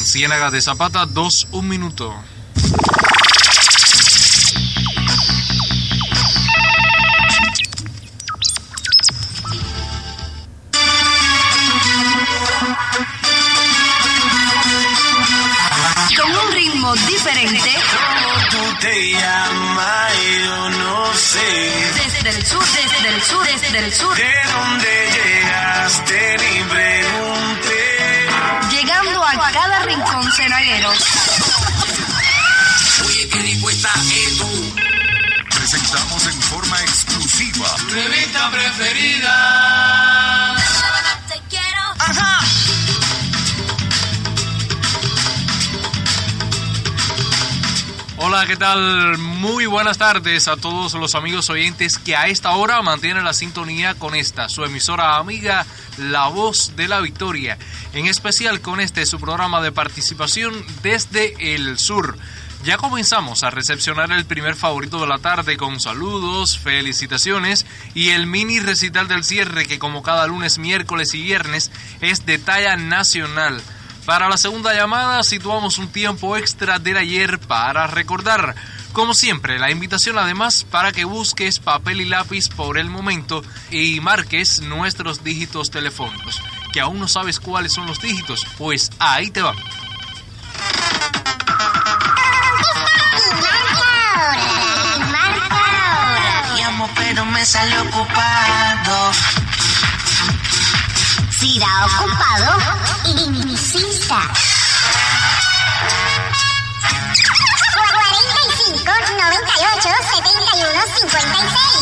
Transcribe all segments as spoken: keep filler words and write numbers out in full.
Ciénaga de Zapata, dos, un minuto. Con un ritmo diferente. ¿Cómo tú te llamas? Yo no sé. Desde el sur, desde el sur, desde el sur. ¿De dónde llegaste? Ni pregunté. Llegando a cada rincón cenaguero. Oye, qué rico está esto. Presentamos en forma exclusiva Tu revista preferida. Te quiero. Ajá. Hola, ¿qué tal? Muy buenas tardes a todos los amigos oyentes que a esta hora mantienen la sintonía con esta, su emisora amiga, La Voz de la Victoria. En especial con este, su programa de participación desde el sur. Ya comenzamos a recepcionar el primer favorito de la tarde con saludos, felicitaciones y el mini recital del cierre que como cada lunes, miércoles y viernes es de talla nacional. Para la segunda llamada situamos un tiempo extra del ayer para recordar. Como siempre, la invitación además para que busques papel y lápiz por el momento y marques nuestros dígitos telefónicos. ¿Que aún no sabes cuáles son los dígitos? Pues ahí te van. Llamo pero me sale ocupado. Si da ocupado, insista. cuarenta y cinco, noventa y ocho, setenta y uno, cincuenta y seis.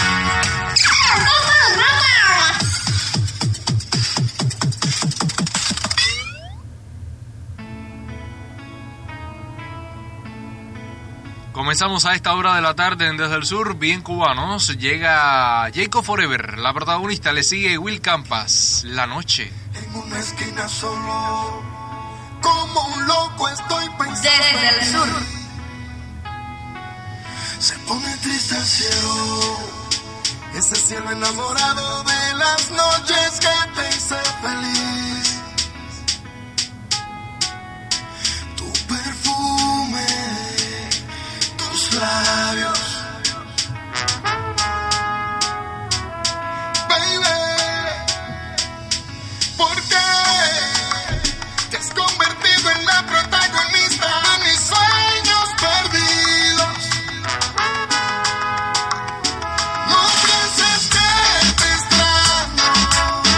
Comenzamos a esta hora de la tarde en Desde el Sur, bien cubanos. Llega Jacob Forever, la protagonista, le sigue Will Campas, La Noche. En una esquina solo, como un loco estoy pensando. Desde el sur. Se pone triste el cielo, ese cielo enamorado de las noches que te hice feliz. Tu perfume, tus labios, baby, ¿por qué te has convertido en la protagonista de mis sueños perdidos? No pienses que te extraño.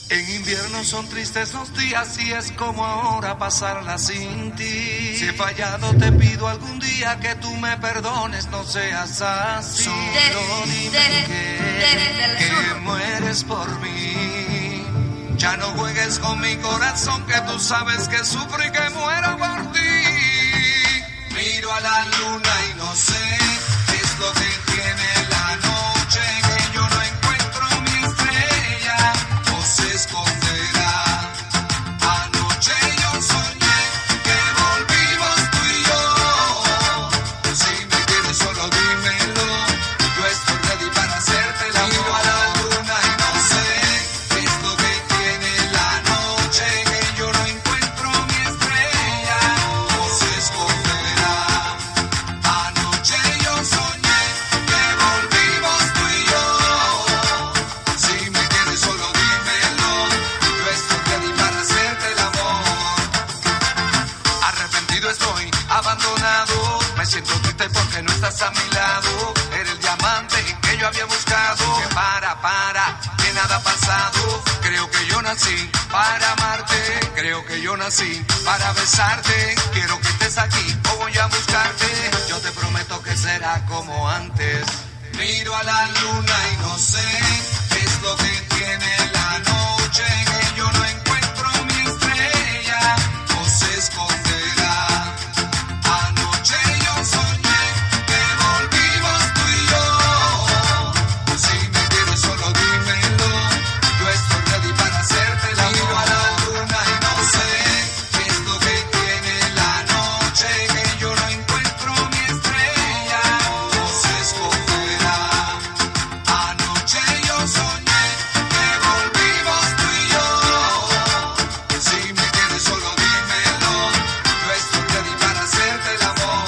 En invierno son tristes los días y es como ahora pasarla sin ti. Si he fallado te pido algún día que tú me perdones, no seas así. Solo dime que, que mueres por mí. Ya no juegues con mi corazón, que tú sabes que sufro y que muero por ti. Miro a la luna y no sé qué es lo que tiene la noche, que yo no encuentro mi estrella o se esconderá. Anoche yo soñé que volvimos tú y yo. Si me quieres solo dímelo, yo estoy ready para hacerte el amor. Miro a la luna y no sé qué es lo que tiene la noche, que yo no encuentro mi estrella o se esconderá. Anoche yo soñé que volvimos tú y yo. Si me quieres solo dímelo, yo estoy ready para hacerte el amor. Arrepentido estoy, abandonado, me siento triste porque no estás a mi lado. Eres el diamante que yo había buscado. Que para, para, que nada ha pasado. Creo que yo nací para amarte, creo que yo nací para besarte. Quiero que estés aquí o voy a buscarte. Yo te prometo que será como antes. Miro a la luna y no sé qué es lo que tiene la noche, que yo no encuentro mi estrella o se esconderá. Anoche yo soñé que volvimos tú y yo. Si me quieres solo dímelo, yo estoy ready para hacerte el amor. Miro a la luna y no sé qué es lo que tiene la noche, que yo no encuentro mi estrella o se esconderá. Anoche yo soñé que volvimos tú y yo. Si me quieres solo dímelo, yo estoy ready para hacerte el amor.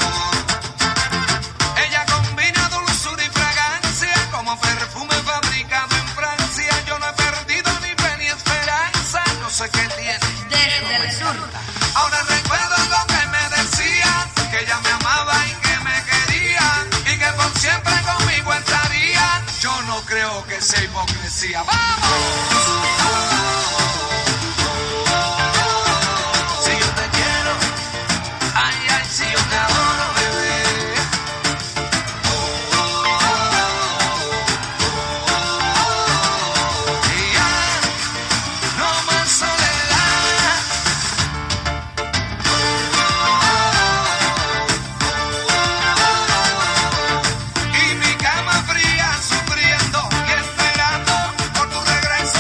Ella combina dulzura y fragancia como perfume fabricado en Francia. Yo no he perdido ni fe ni esperanza, no sé qué tiene. Desde el sur. Ahora recuerdo lo que me decía, que ella me amaba y que me quería y que por siempre conmigo estaría. Yo no creo que sea hipocresía. ¡Vamos! Si yo te quiero, ay, ay, si yo te adoro, bebé. Y ya, no más soledad. Y mi cama fría sufriendo y esperando por tu regreso.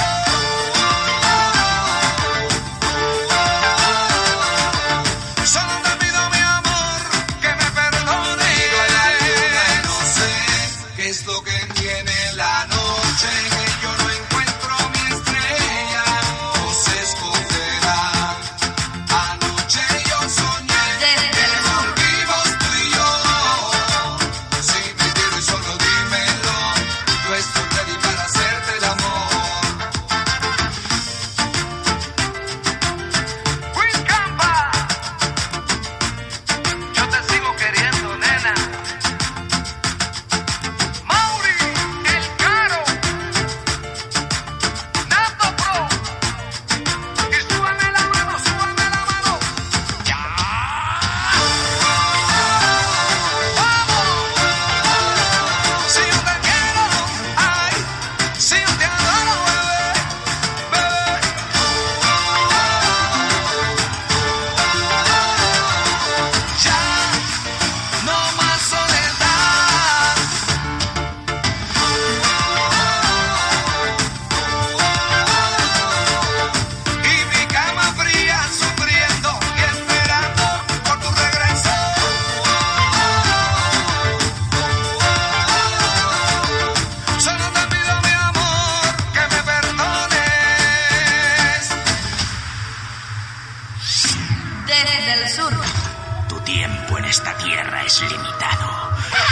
Solo te pido, mi amor, que me perdones. Miro a la luna y no sé qué es lo que tiene la noche, que yo no encuentro mi estrella o se esconderá. Anoche yo soñé que volvimos tú y yo. Si me quieres solo dímelo, yo estoy ready para hacerte el amor. Will Campa, yo te sigo queriendo, nena. Mauri, el caro, Nato Pro, y súbame la mano, súbame la mano. Ya. Vamos. Si yo te quiero, ay, si yo te adoro, bebé, bebé. Ya, no más soledad. Y mi cama fría sufriendo y esperando por tu regreso. Solo te pido, mi amor, que me perdones. Desde el sur. Tu tiempo en esta tierra es limitado.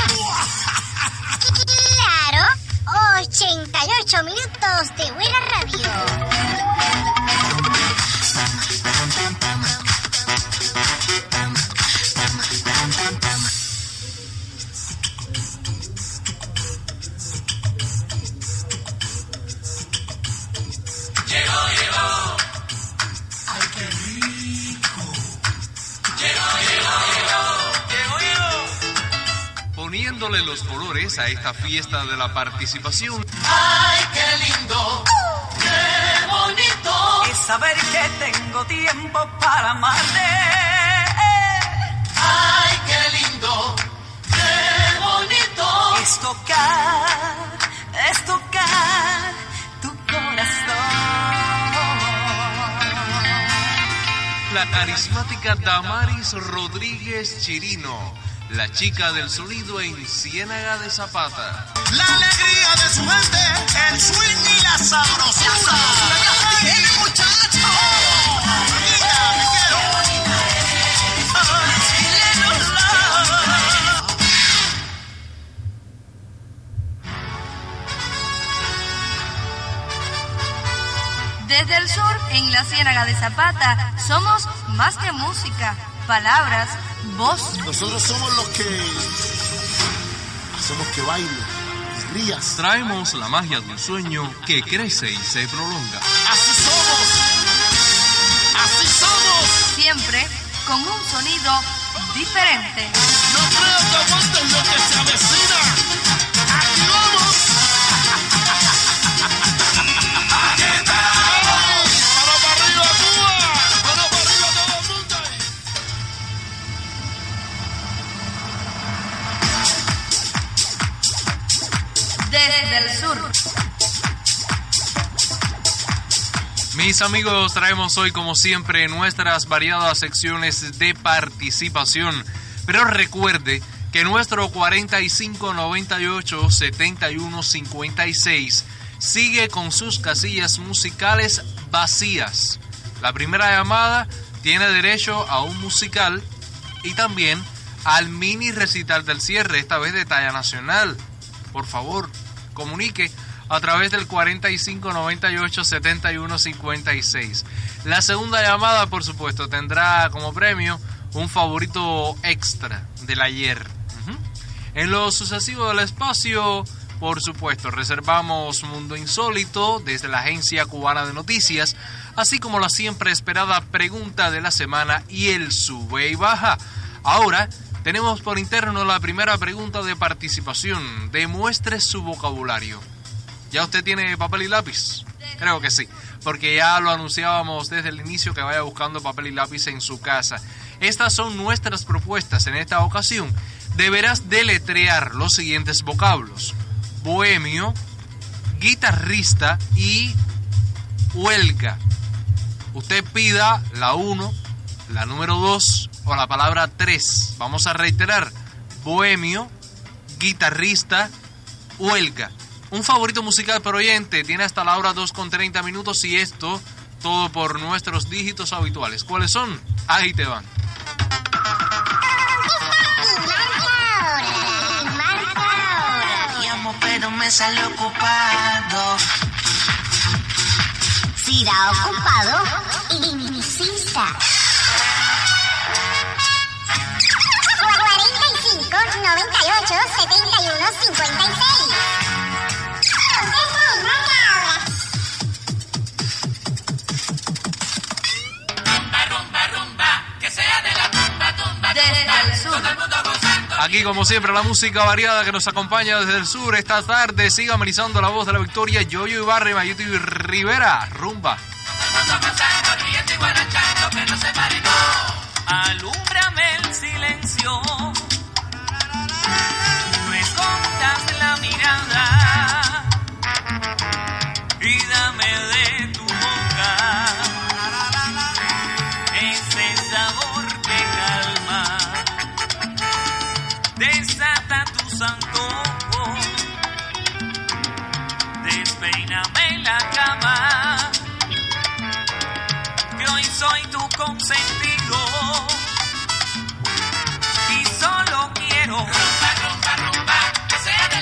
Claro, ochenta y ocho minutos de buena radio. Llegó, llegó. poniéndole los colores a esta fiesta de la participación. Ay, qué lindo, qué bonito es saber que tengo tiempo para amarte. Ay, qué lindo, qué bonito es tocar, es tocar tu corazón. La carismática Damaris Rodríguez Chirino, la chica del sonido en Ciénaga de Zapata. La alegría de su gente, el swing y la sabrosura. ¡Tiene muchacho! ¡Mira, me quiero! Desde el sur, en la Ciénaga de Zapata, somos más que música, palabras, voz. Nosotros somos los que hacemos que baile y rías. Traemos la magia de un sueño que crece y se prolonga. Así somos, así somos. Siempre con un sonido diferente. No creo que aguanten lo que se avecina. ¡Aquí vamos! Desde el sur. Mis amigos, traemos hoy como siempre nuestras variadas secciones de participación. Pero recuerde que nuestro cuarenta y cinco noventa y ocho setenta y uno cincuenta y seis sigue con sus casillas musicales vacías. La primera llamada tiene derecho a un musical y también al mini recital del cierre, esta vez de talla nacional. Por favor, comunique a través del cuarenta y cinco noventa y ocho setenta y uno cincuenta y seis. La segunda llamada, por supuesto, tendrá como premio un favorito extra del ayer. Uh-huh. En lo sucesivo del espacio, por supuesto, reservamos Mundo Insólito desde la Agencia Cubana de Noticias, así como la siempre esperada pregunta de la semana y el sube y baja. Ahora tenemos por interno la primera pregunta de participación. Demuestre su vocabulario. ¿Ya usted tiene papel y lápiz? Creo que sí, porque ya lo anunciábamos desde el inicio que vaya buscando papel y lápiz en su casa. Estas son nuestras propuestas en esta ocasión. Deberás deletrear los siguientes vocablos: bohemio, guitarrista y huelga. Usted pida la uno, la número dos o la palabra tres. Vamos a reiterar: bohemio, guitarrista, huelga. Un favorito musical por oyente tiene hasta la hora dos con treinta minutos y esto todo por nuestros dígitos habituales. ¿Cuáles son? Ahí te van. Llamo pero me sale ocupado. Si da ocupado, insista. cuarenta y cinco noventa y ocho setenta y uno cincuenta y seis. Desde el sur. Aquí como siempre la música variada que nos acompaña desde el sur esta tarde. Siga amenizando la voz de la victoria. Yoyo Ibarra, Mayuti y Rivera. Rumba. Alúmbrame el silencio, no escondas la mirada y dame de tu boca ese sabor que calma. Desata tus antojos, despeíname la cama, que hoy soy tu consentido y solo quiero rumba, rumba, rumba, que sea de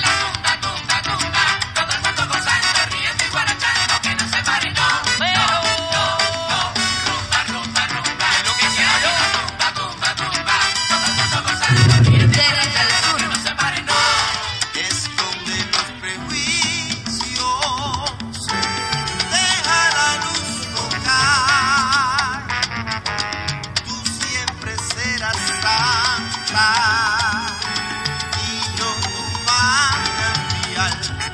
igual.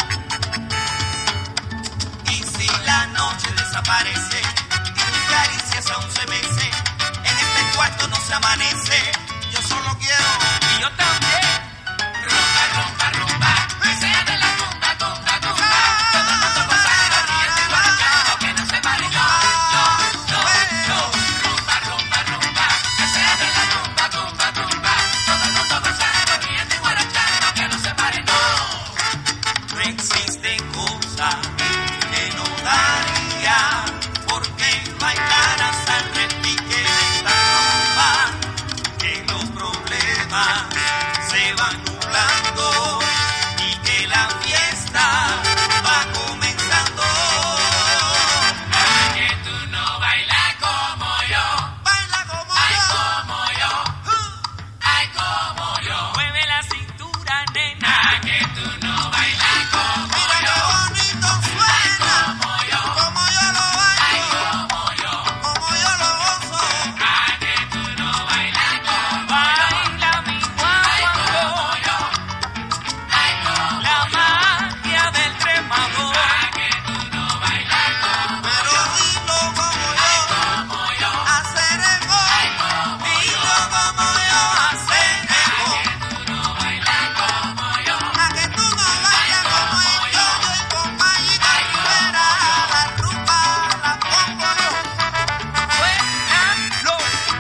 Y si la noche desaparece y tus caricias aún se mecen, en este cuarto no se amanece. Yo solo quiero, y yo también, rumba, rumba, rumba, que sea de la tumba, tumba, tumba. Todo el mundo gozando, riendo y guarachando, que no se pare. Yo, yo, yo, yo, rumba, rumba, rumba, que sea de la tumba, tumba, tumba. Todo el mundo gozando, riendo y guarachando, que no se pare. No, no existen cosas que no daría porque bailaras al repique de esta rumba, que los problemas se van nublando y que la fiesta va comenzando. Ay, que tú no bailas como yo, baila como ay, yo, como yo, ay, como yo. Mueve la cintura, nena. Ay, que tú no bailas como mira yo. Mira qué bonito suena, ay, como yo, como yo lo bailo, ay, como yo, como yo lo gozo. Ay, que tú no bailas como baila mi guaguancó, ay, como la magia del tremador. Ay, que tú no bailas como pero dilo como yo, como yo, hacer ego, ay, como dilo como yo, hacer ego. Ay, que tú no bailas como yo, a que tú no bailas como yo, yo y con Mayita Rivera, la rumba la pongo yo. Suénalo.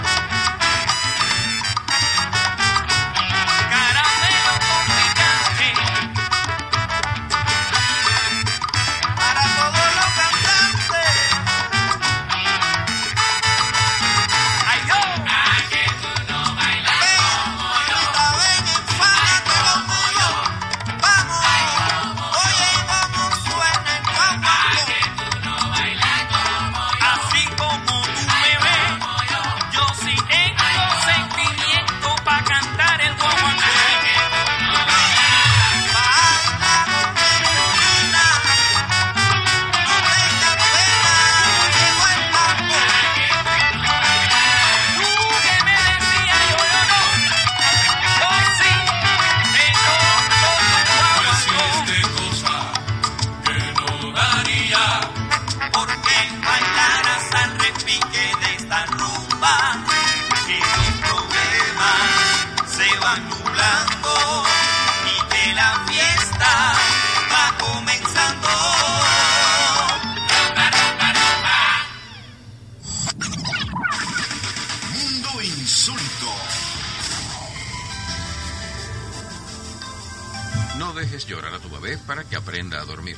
Caramelo con picante para todos los cantantes. Ay, yo. Ay, que tú no bailas como yo. Ven, enfádate conmigo. Vamos. Oye, cómo suena el guaguancó. Ay, que tú no bailas como yo. Así como tú me ves, yo sí tengo sentimiento para cantar el guaguancó. Ay, que tú no bailas. Baila conmigo, no tengas pena, llegó el mambo. Tú que me decías yo, yo no, hoy sí, te toco tu guaguancó. Cosa que no daría porque bailaras al repique de esta rumba, que los problemas se van nublando y que la fiesta va comenzando. Rumba, rumba, rumba. Mundo insólito. No dejes llorar a tu bebé para que aprenda a dormir.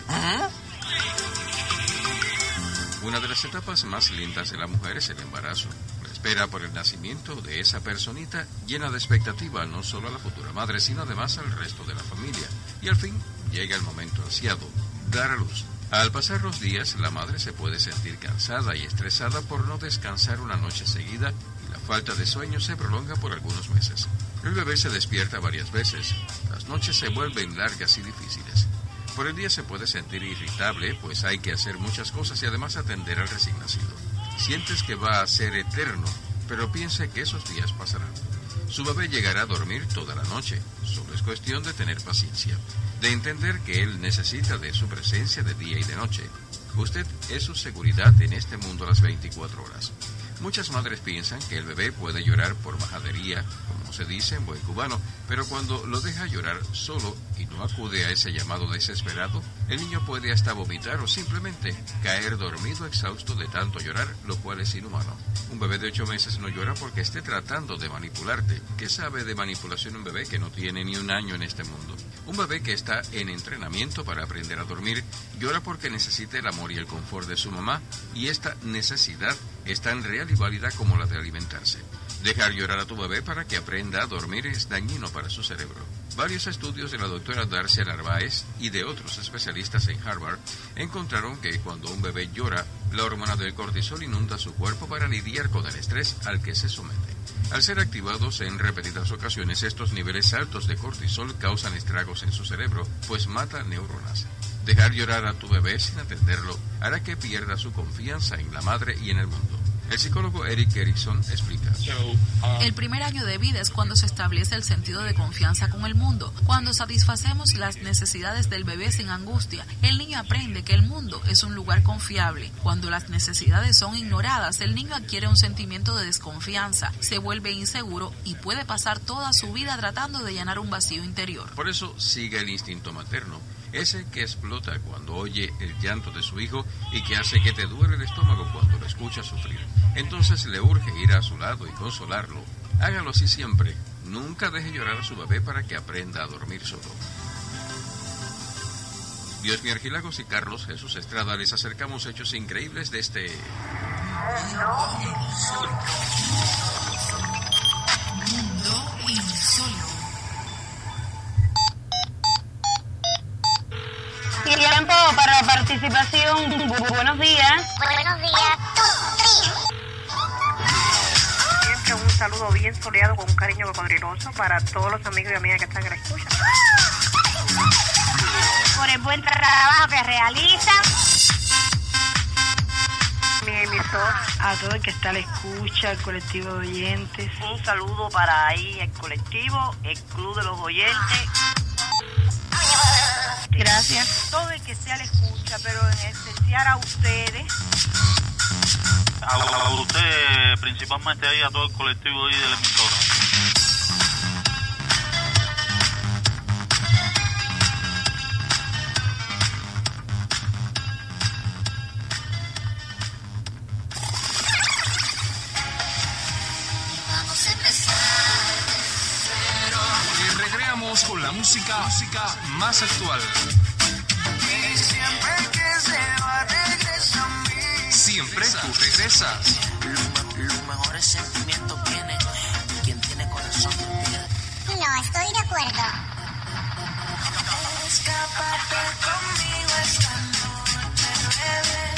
Una de las etapas más lindas de la mujer es el embarazo. La espera por el nacimiento de esa personita llena de expectativa no solo a la futura madre, sino además al resto de la familia. Y al fin llega el momento ansiado, dar a luz. Al pasar los días, la madre se puede sentir cansada y estresada por no descansar una noche seguida y la falta de sueño se prolonga por algunos meses. El bebé se despierta varias veces. Las noches se vuelven largas y difíciles. Por el día se puede sentir irritable, pues hay que hacer muchas cosas y además atender al recién nacido. Sientes que va a ser eterno, pero piense que esos días pasarán. Su bebé llegará a dormir toda la noche. Solo es cuestión de tener paciencia, de entender que él necesita de su presencia de día y de noche. Usted es su seguridad en este mundo a las veinticuatro horas. Muchas madres piensan que el bebé puede llorar por majadería, como se dice en buen cubano, pero cuando lo deja llorar solo y no acude a ese llamado desesperado, el niño puede hasta vomitar o simplemente caer dormido exhausto de tanto llorar, lo cual es inhumano. Un bebé de ocho meses no llora porque esté tratando de manipularte. ¿Qué sabe de manipulación un bebé que no tiene ni un año en este mundo? Un bebé que está en entrenamiento para aprender a dormir llora porque necesita el amor y el confort de su mamá, y esta necesidad es tan real y válida como la de alimentarse. Dejar llorar a tu bebé para que aprenda a dormir es dañino para su cerebro. Varios estudios de la doctora Darcia Narváez y de otros especialistas en Harvard encontraron que cuando un bebé llora, la hormona del cortisol inunda su cuerpo para lidiar con el estrés al que se somete. Al ser activados en repetidas ocasiones, estos niveles altos de cortisol causan estragos en su cerebro, pues mata neuronas. Dejar llorar a tu bebé sin atenderlo hará que pierda su confianza en la madre y en el mundo. El psicólogo Eric Erickson explica. El primer año de vida es cuando se establece el sentido de confianza con el mundo. Cuando satisfacemos las necesidades del bebé sin angustia, el niño aprende que el mundo es un lugar confiable. Cuando las necesidades son ignoradas, el niño adquiere un sentimiento de desconfianza, se vuelve inseguro y puede pasar toda su vida tratando de llenar un vacío interior. Por eso sigue el instinto materno, ese que explota cuando oye el llanto de su hijo y que hace que te duele el estómago cuando lo escucha sufrir. Entonces le urge ir a su lado y consolarlo. Hágalo así siempre. Nunca deje llorar a su bebé para que aprenda a dormir solo. Dios mío, Arquilagos y Carlos Jesús Estrada, les acercamos hechos increíbles de este... Mundo Insólito. Mundo Insólito. Tiempo para la participación. Buenos días. Buenos días. Siempre un saludo bien soleado con un cariño cocodriloso para todos los amigos y amigas que están en la escucha. Por el buen trabajo que realiza mi emisor. A todo el que está a la escucha, el colectivo de oyentes. Un saludo para ahí el colectivo, el club de los oyentes. Gracias. Todo el que sea la escucha, pero en especial a ustedes. A, a usted, principalmente ahí, a todo el colectivo ahí de la emisora. Y recreamos con la música, música más actual. Y siempre que se va regresa a mí. Siempre tú regresas. Los, los mejores sentimientos vienen de quien tiene corazón de piedra. No, estoy de acuerdo. Escápate conmigo esta noche, bebé.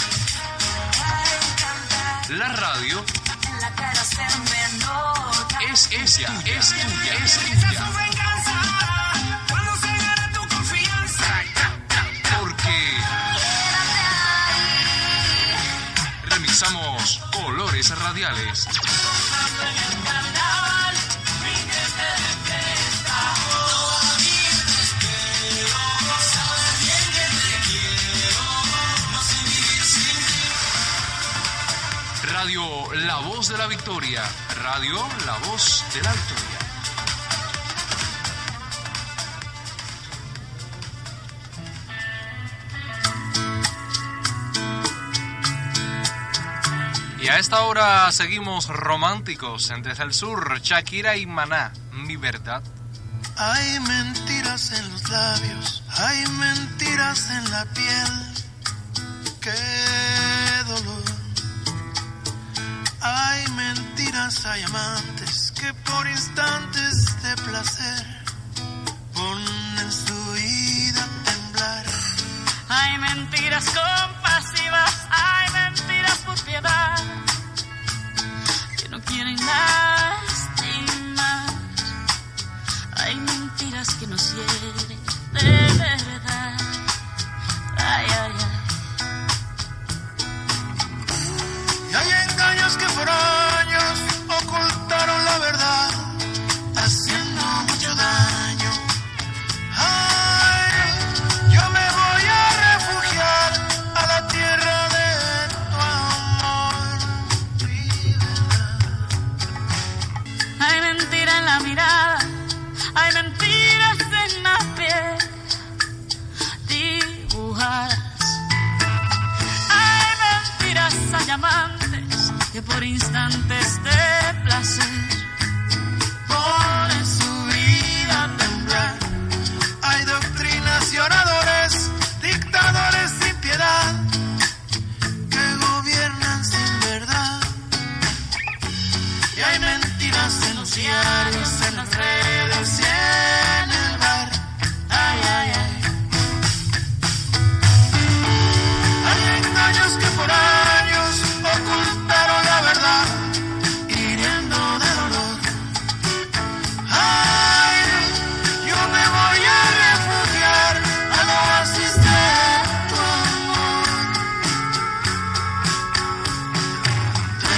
La radio La cara se me nota. es, es tuya, es tuya, es tuya. Cuando se gana tu confianza. Porque remixamos colores radiales. Radio La Voz de la Victoria. Radio La Voz de la Victoria. Y a esta hora seguimos románticos en Desde el Sur, Shakira y Maná, Mi Verdad. Hay mentiras en los labios, hay mentiras en la piel. Qué dolor. Hay mentiras, hay amantes que por instantes de placer ponen su vida a temblar. Hay mentiras compasivas, hay mentiras por piedad, que no quieren lastimar. Hay mentiras que nos hieren de verdad. Ay, ay, ay. Y hay engaños que por años ocultaron la verdad, haciendo mucho daño. Ay, yo me voy a refugiar a la tierra de tu amor, mi verdad. Hay mentira en la mirada, hay mentiras en la piel dibujadas. Hay mentiras, hay amantes que por instantes de placer Ponen su vida a temblar. Hay doctrinas y oradores, dictadores sin piedad, que gobiernan sin verdad. Y hay mentiras en los diarios, en las redes y en el bar. Ay, ay, ay. Hay engaños que por años ocultaron la verdad, hiriendo de dolor. Ay, yo me voy a refugiar al oasis de tu amor.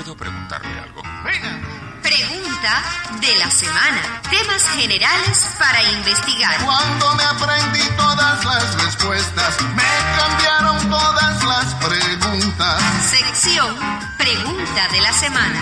¿Puedo preguntarle algo? Pregunta de la semana. Temas generales para investigar. Cuando me aprendí todas las respuestas, me cambiaron todas las preguntas. Sección Pregunta de la semana.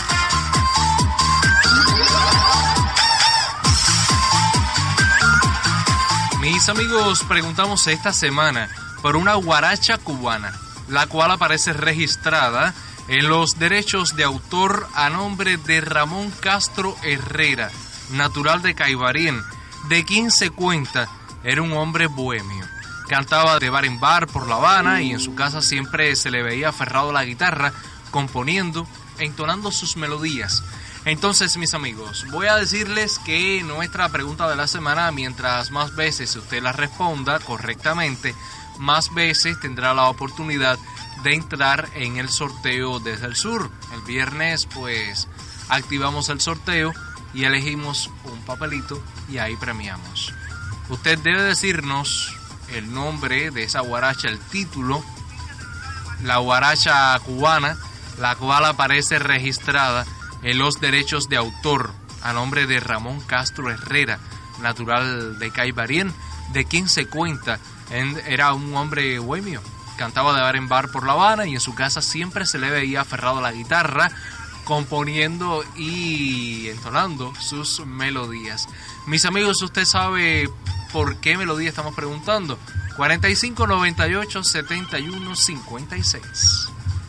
Mis amigos, preguntamos esta semana por una guaracha cubana, la cual aparece registrada en los derechos de autor a nombre de Ramón Castro Herrera, natural de Caibarien, de quien se cuenta era un hombre bohemio. Cantaba de bar en bar por La Habana y en su casa siempre se le veía aferrado a la guitarra, componiendo, entonando sus melodías. Entonces, mis amigos, voy a decirles que nuestra pregunta de la semana, mientras más veces usted la responda correctamente, más veces tendrá la oportunidad de entrar en el sorteo desde el sur. El viernes, pues, activamos el sorteo y elegimos un papelito y ahí premiamos. Usted debe decirnos el nombre de esa guaracha, el título, la guaracha cubana, la cual aparece registrada en los derechos de autor a nombre de Ramón Castro Herrera, natural de Caibarien, de quien se cuenta en, era un hombre bohemio. Cantaba de bar en bar por La Habana y en su casa siempre se le veía aferrado a la guitarra, componiendo y entonando sus melodías. Mis amigos, ¿usted sabe por qué melodía estamos preguntando? cuarenta y cinco, noventa y ocho, setenta y uno, cincuenta y seis.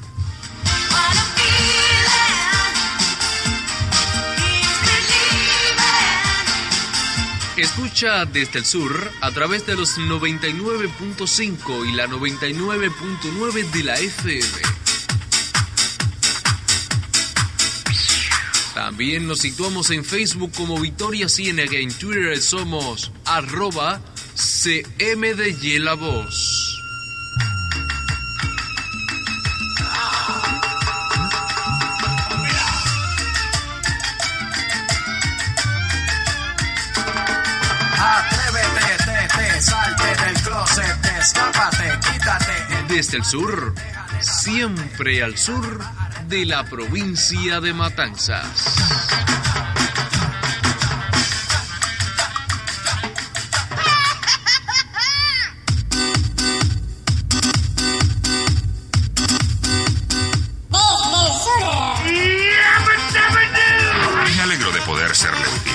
Escucha desde el sur a través de los noventa y nueve punto cinco y la noventa y nueve punto nueve de la F M. También nos situamos en Facebook como Victoria Ciénaga, en Twitter somos arroba C M D Y La Voz. Atrévete, te, te, salte del closet, te, escápate, quítate. Desde el sur, siempre al sur de la provincia de Matanzas. Me alegro de poder serle útil.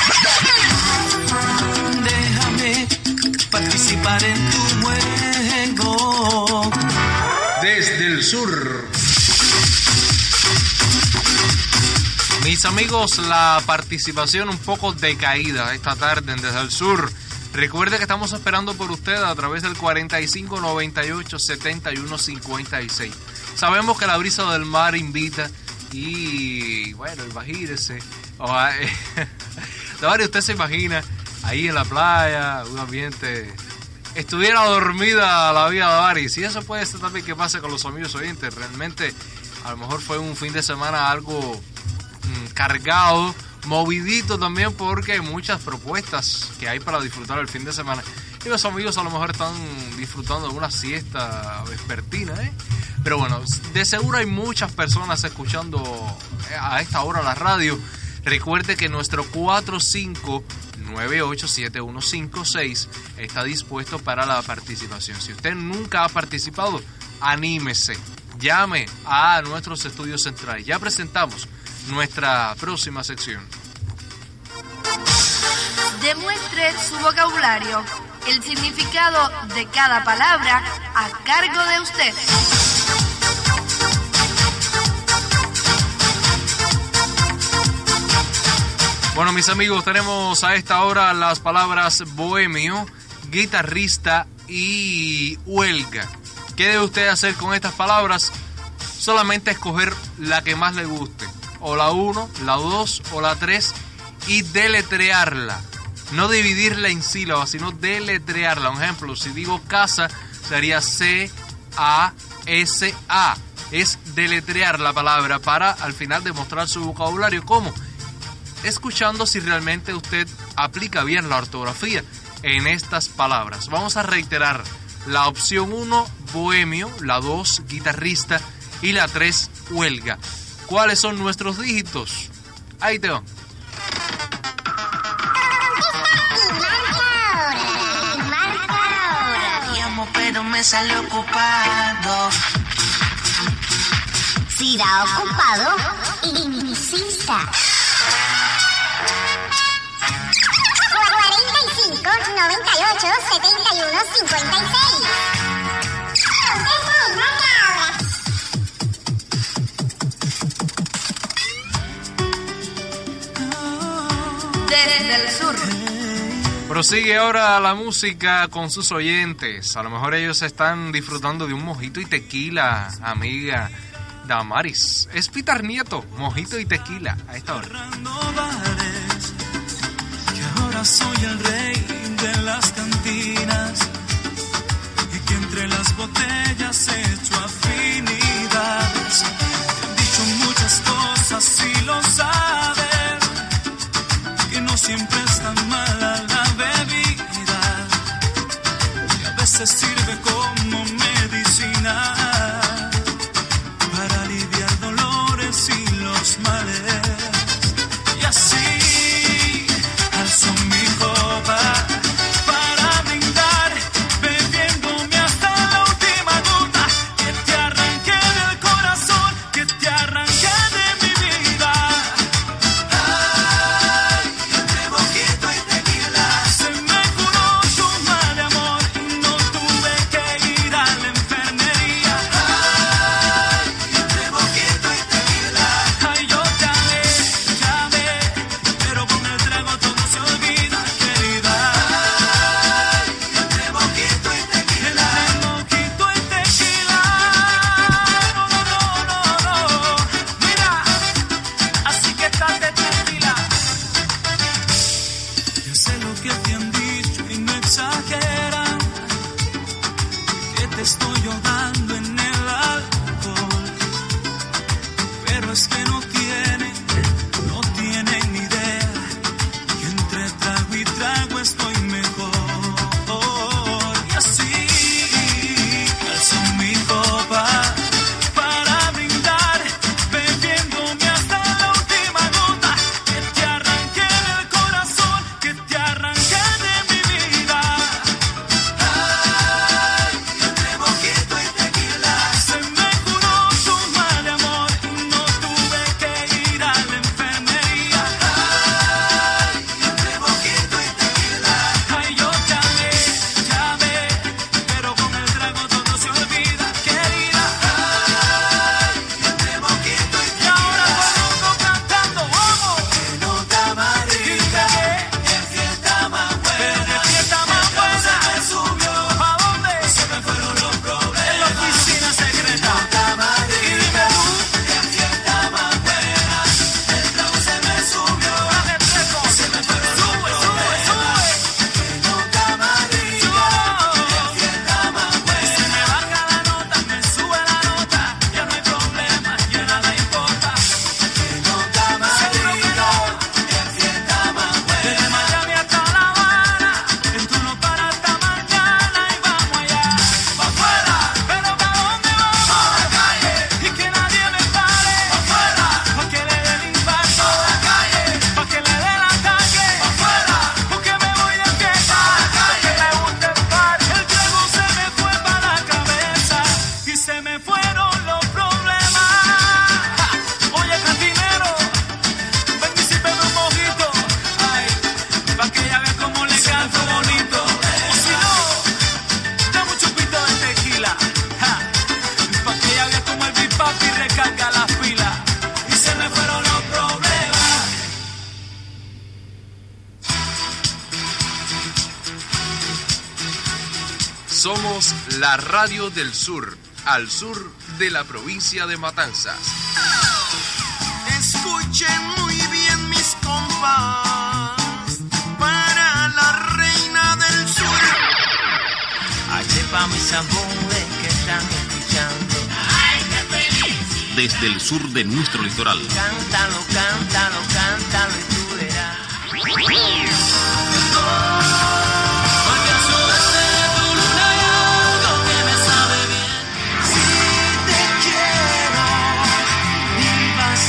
Déjame participar en tu juego. Desde el sur. Mis amigos, la participación un poco decaída esta tarde en Desde el Sur. Recuerde que estamos esperando por usted a través del cuarenta y cinco, noventa y ocho, setenta y uno, cincuenta y seis. Sabemos que la brisa del mar invita y, bueno, imagínese. Davari, usted se imagina ahí en la playa, un ambiente... Estuviera dormida la vida de Davari. Si eso puede ser también que pase con los amigos oyentes. Realmente, a lo mejor fue un fin de semana algo cargado, movidito también, porque hay muchas propuestas que hay para disfrutar el fin de semana. Y los amigos a lo mejor están disfrutando de una siesta vespertina, ¿eh? Pero bueno, de seguro hay muchas personas escuchando a esta hora la radio. Recuerde que nuestro cuatro cinco nueve ocho siete uno cinco seis está dispuesto para la participación. Si usted nunca ha participado, anímese, llame a nuestros estudios centrales. Ya presentamos nuestra próxima sección. Demuestre su vocabulario, el significado de cada palabra a cargo de usted. Bueno, mis amigos, tenemos a esta hora las palabras bohemio, guitarrista y huelga. ¿Qué debe usted hacer con estas palabras? Solamente escoger la que más le guste. O la uno, la dos o la tres y deletrearla. No dividirla en sílabas, sino deletrearla. Un ejemplo, si digo casa, sería C A S A. Es deletrear la palabra para al final demostrar su vocabulario. ¿Cómo? Escuchando si realmente usted aplica bien la ortografía en estas palabras. Vamos a reiterar. La opción uno, bohemio. La dos, guitarrista. Y la tres, huelga. cuáles son nuestros dígitos. Ahí te va. Pero me sale ocupado. Si da ocupado, insista. cuarenta y cinco, noventa y ocho, setenta y uno, cincuenta y seis. Desde el sur. Prosigue ahora la música con sus oyentes. A lo mejor ellos están disfrutando de un mojito y tequila, amiga Damaris. Es Peter Nieto, mojito y tequila a esta hora. Que ahora soy el rey de las cantinas y que entre las botellas he hecho afinidades. Te han dicho muchas cosas y lo sabes, que no siempre es tan mala la bebida y a veces sirve como medicina para aliviar dolores y los males. Y así alzo mi copa para brindar, bebiéndome hasta la última gota, que te arranque del corazón, que te arranque de mi vida. Ay, entre mojito y tequila se me curó tu mal amor y no tuve que ir a la enfermería. Ay, entre mojito y tequila, ay, yo llamé, llamé, pero con el trago todo se olvida, querida. Ay, entre mojito y tequila, entre mojito y tequila. No, no, no, no, no. Mira, así que estate tranquila. Yo sé lo que te han dicho y no exageran, que te estoy ahogando en el alcohol, pero es que no tienen, no tienen ni idea que entre trago y trago estoy mejor. Y así alzo mi copa para brindar, bebiéndome hasta la última gota, que te arranque del corazón, que te arranque de mi vida. Ay, entre mojito y tequila se me curó tu mal amor y no tuve que ir a la enfermería. Ay, entre mojito y tequila, ay, yo llamé, llamé, pero con el trago todo se olvida, querida. Ay, entre mojito y tequila, y ahora todo el mundo cantando, vamos. Que nota más rica, en fiesta más buena, en fiesta más buena, se me subió. ¿Pa' dónde? Se me fueron los problemas. En la oficina secreta. Nota más rica, en fiesta más buena, el trago se me subió. Dame treco, se me fueron los problemas. Que nota más rica, en fiesta más buena, se me baja la nota, me sube la nota, ya no hay problema, ya nada importa. Que nota más rica, en fiesta más buena, desde Miami hasta La Habana, en tu no para hasta mañana y vamos allá, pa' afuera, pero ¿pa' dónde vamos? A la calle, y que nadie me pare, pa' afuera, pa' que le dé el infarto, a la calle, pa' que le dé el ataque, pa' afuera, porque me voy de fiesta, a la calle, me gusta el par, el trago se me fue pa' la cabeza y se me fueron los problemas. Ja, oye, cantinero, ven y sírveme un mojito, ay, pa' que ella vea cómo le canto bonito. O si no, dame un chupito de tequila, ja, pa' que ella vea cómo el Big Papi recarga las pilas y se me fueron los problemas. Somos la radio del sur, al sur de la provincia de Matanzas. Escuchen muy bien mis compas, para la reina del sur. Allí pa' mis amores que están escuchando. ¡Ay, qué feliz! Desde el sur de nuestro litoral. Cántalo, cántalo, cántalo y tú verás. Porque a su vez de tu luna hay algo que me sabe bien. Si te quiero y vas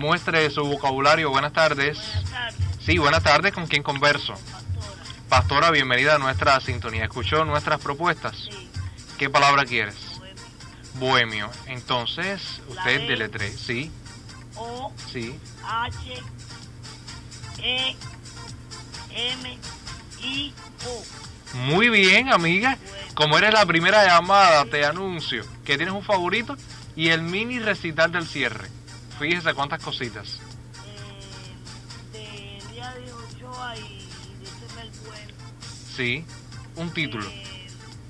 demuestre su vocabulario. Buenas tardes. Buenas tardes. Sí, buenas tardes. ¿Con quién converso? Pastora. Pastora, bienvenida a nuestra sintonía. ¿Escuchó nuestras propuestas? Sí. ¿Qué palabra quieres? Bohemio. Bohemio. Entonces, usted E. deletre. Sí. O. Sí. H. E. M. I. O. Muy bien, amiga. Como eres la primera llamada, te anuncio que tienes un favorito y el mini recital del cierre. Fíjese cuántas cositas. Eh, de Día de Ochoa y de Semel Bueno. Sí, un título. Eh,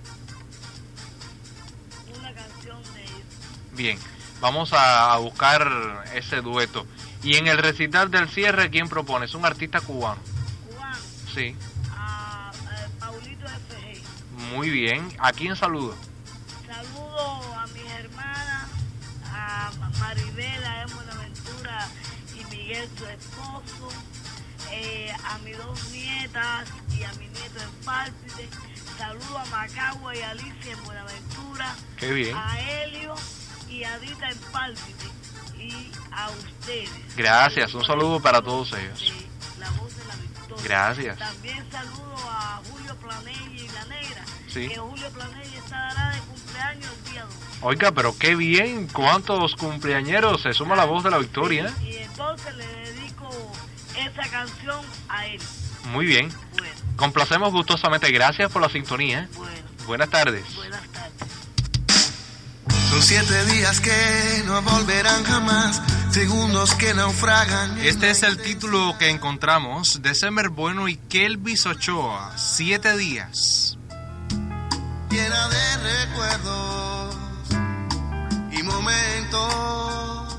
una canción de ellos. Bien, vamos a, a buscar ese dueto. Y en el recital del cierre, ¿quién propone? Es un artista cubano. Cubano. Sí. A, a Paulito F G. Muy bien. ¿A quién saludo? Saludo a mis hermanas, a Maribel, a Buenaventura y Miguel, su esposo, eh, a mis dos nietas y a mi nieto en Pálpite. Saludo a Macagua y Alicia en Buenaventura. Qué bien. A Helio y a Dita en Pálpite. Y a ustedes. Gracias. Un saludo para todos ellos. De La Voz de la Victoria. Gracias. También saludo a Julio Planelli y La Negra. Sí. Que Julio Planelli estará de cumpleaños el día dos. Oiga, pero qué bien. ¿Cuántos cumpleañeros? Se suma La Voz de la Victoria. Y entonces le dedico esa canción a él. Muy bien. Bueno. Complacemos gustosamente. Gracias por la sintonía. Bueno. Buenas tardes. Buenas tardes. Son siete días que no volverán jamás, segundos que naufragan. Este es el título que encontramos de Semel Bueno y Kelvis Ochoa. Siete días. Llena de recuerdos y momentos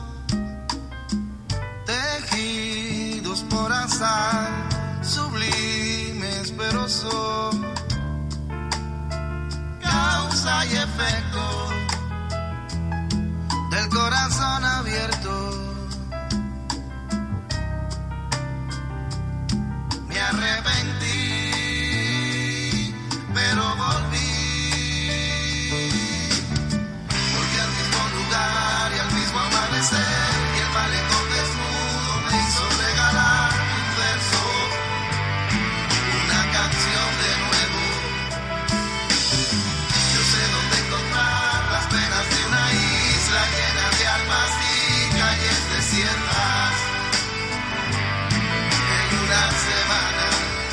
tejidos por azar, sublimes pero son causa y efecto del corazón abierto. Me arrepentí, pero volví. Volví al mismo lugar y al mismo amanecer, y el malecón desnudo me hizo regalar un verso, una canción de nuevo. Yo sé dónde encontrar las penas de una isla llena de almas y calles desiertas. En una semana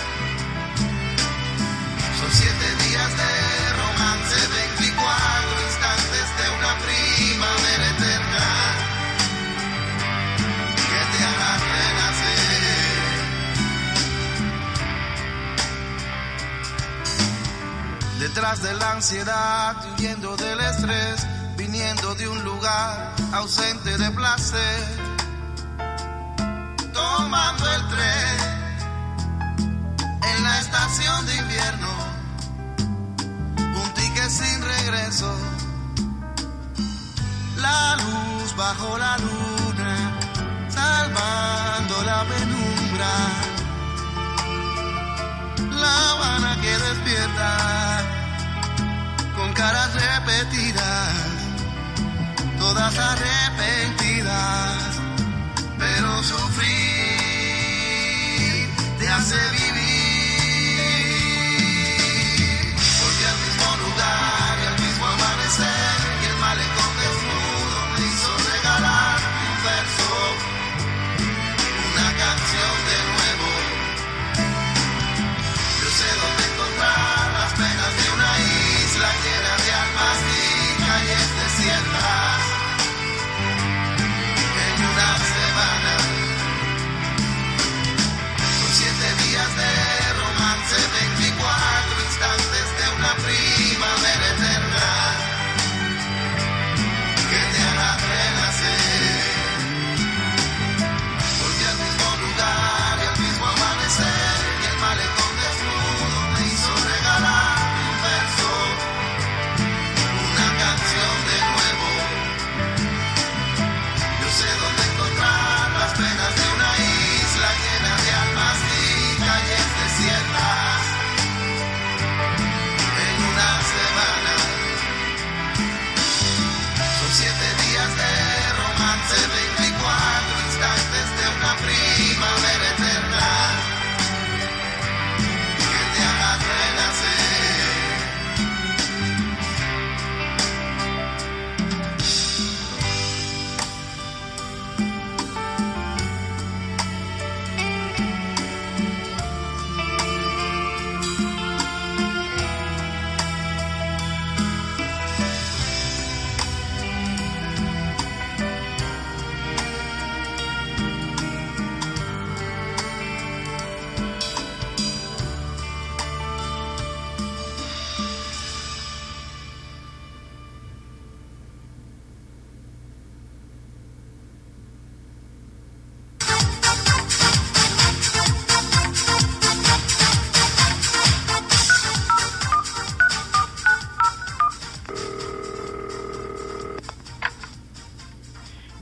son siete días de romance, veinticuatro instantes de una primavera eterna que te hará renacer. Detrás de la ansiedad, huyendo del estrés, viniendo de un lugar ausente de placer, tomando el tren en la estación de invierno, un ticket sin regreso, la luz bajo la luna, salvando la penumbra, La Habana que despierta con caras repetidas, todas arrepentidas, pero sufrir te hace vivir. Porque al mismo lugar y al mismo amanecer, y el malecón desnudo me hizo regalar un verso, una canción de nuevo. Yo sé dónde encontrar las penas de una isla llena de almas y calles desiertas. Una semana, son siete días de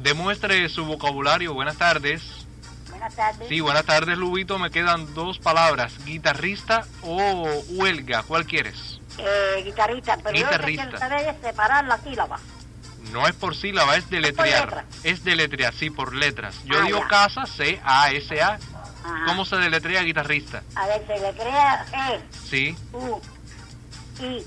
demuestre su vocabulario. Buenas tardes. Buenas tardes. Sí, buenas tardes, Lubito. Me quedan dos palabras, guitarrista o huelga. ¿Cuál quieres? Eh, guitarrista, pero guitarrista. yo lo que quiero saber es separar la sílaba. No es por sílaba, es deletrear. Es deletrear, sí, por letras. Yo ah, digo ya. Casa, C A S A. Ajá. ¿Cómo se deletrea guitarrista? A ver, se deletrea E. Sí. U. I.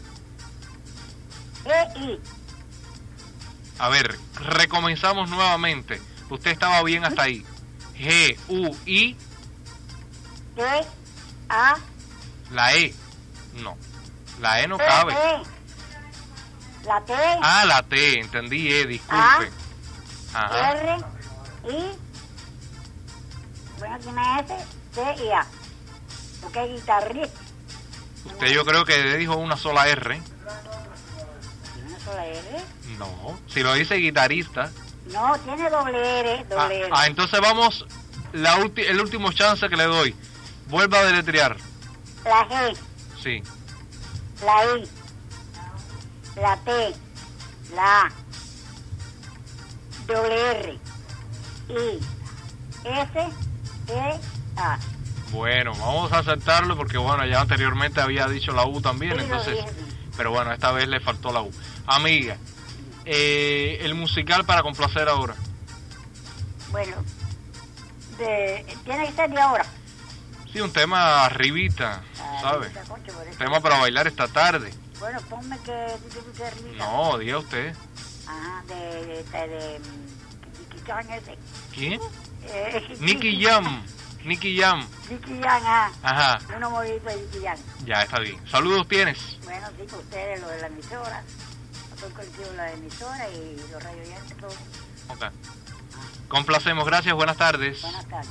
E. I. A ver, recomenzamos nuevamente. Usted estaba bien hasta ahí. G, U, I. E. A. La E. No. La E no e, cabe. E. La T. Ah, la T, entendí, eh, disculpe. A, Ajá. R, I, bueno, tiene S, T y A. Porque es guitarrista. Usted yo creo que dijo una sola R. ¿Tiene una sola R? No, si lo dice guitarrista. No, tiene doble R, doble ah, R. Ah, entonces vamos, la ulti el último chance que le doy. Vuelva a deletrear. La G. Sí. La I. La T, la A, doble R, I, S, T, A. Bueno, vamos a aceptarlo porque bueno, ya anteriormente había dicho la U también, sí, entonces, pero bueno, esta vez le faltó la U. Amiga, eh, el musical para complacer ahora. Bueno, de, tiene que ser de ahora. Sí, un tema arribita, ¿sabe? Un tema para bailar esta tarde. Bueno, ponme que tú te arriba. No, diga usted. Ajá, de, de, de, de Nicky Jam ese. ¿Quién? Eh, Nicky Jam. Nicky Jam. Nicky Jam, ajá. Ajá. Uno movido de Nicky Jam. Ya, está bien. Saludos tienes. Bueno, sí, para ustedes, lo de la emisora. Todo el colectivo de la emisora y los radioyentes, todo. Ok. Ah. Complacemos, gracias, buenas tardes. Buenas tardes.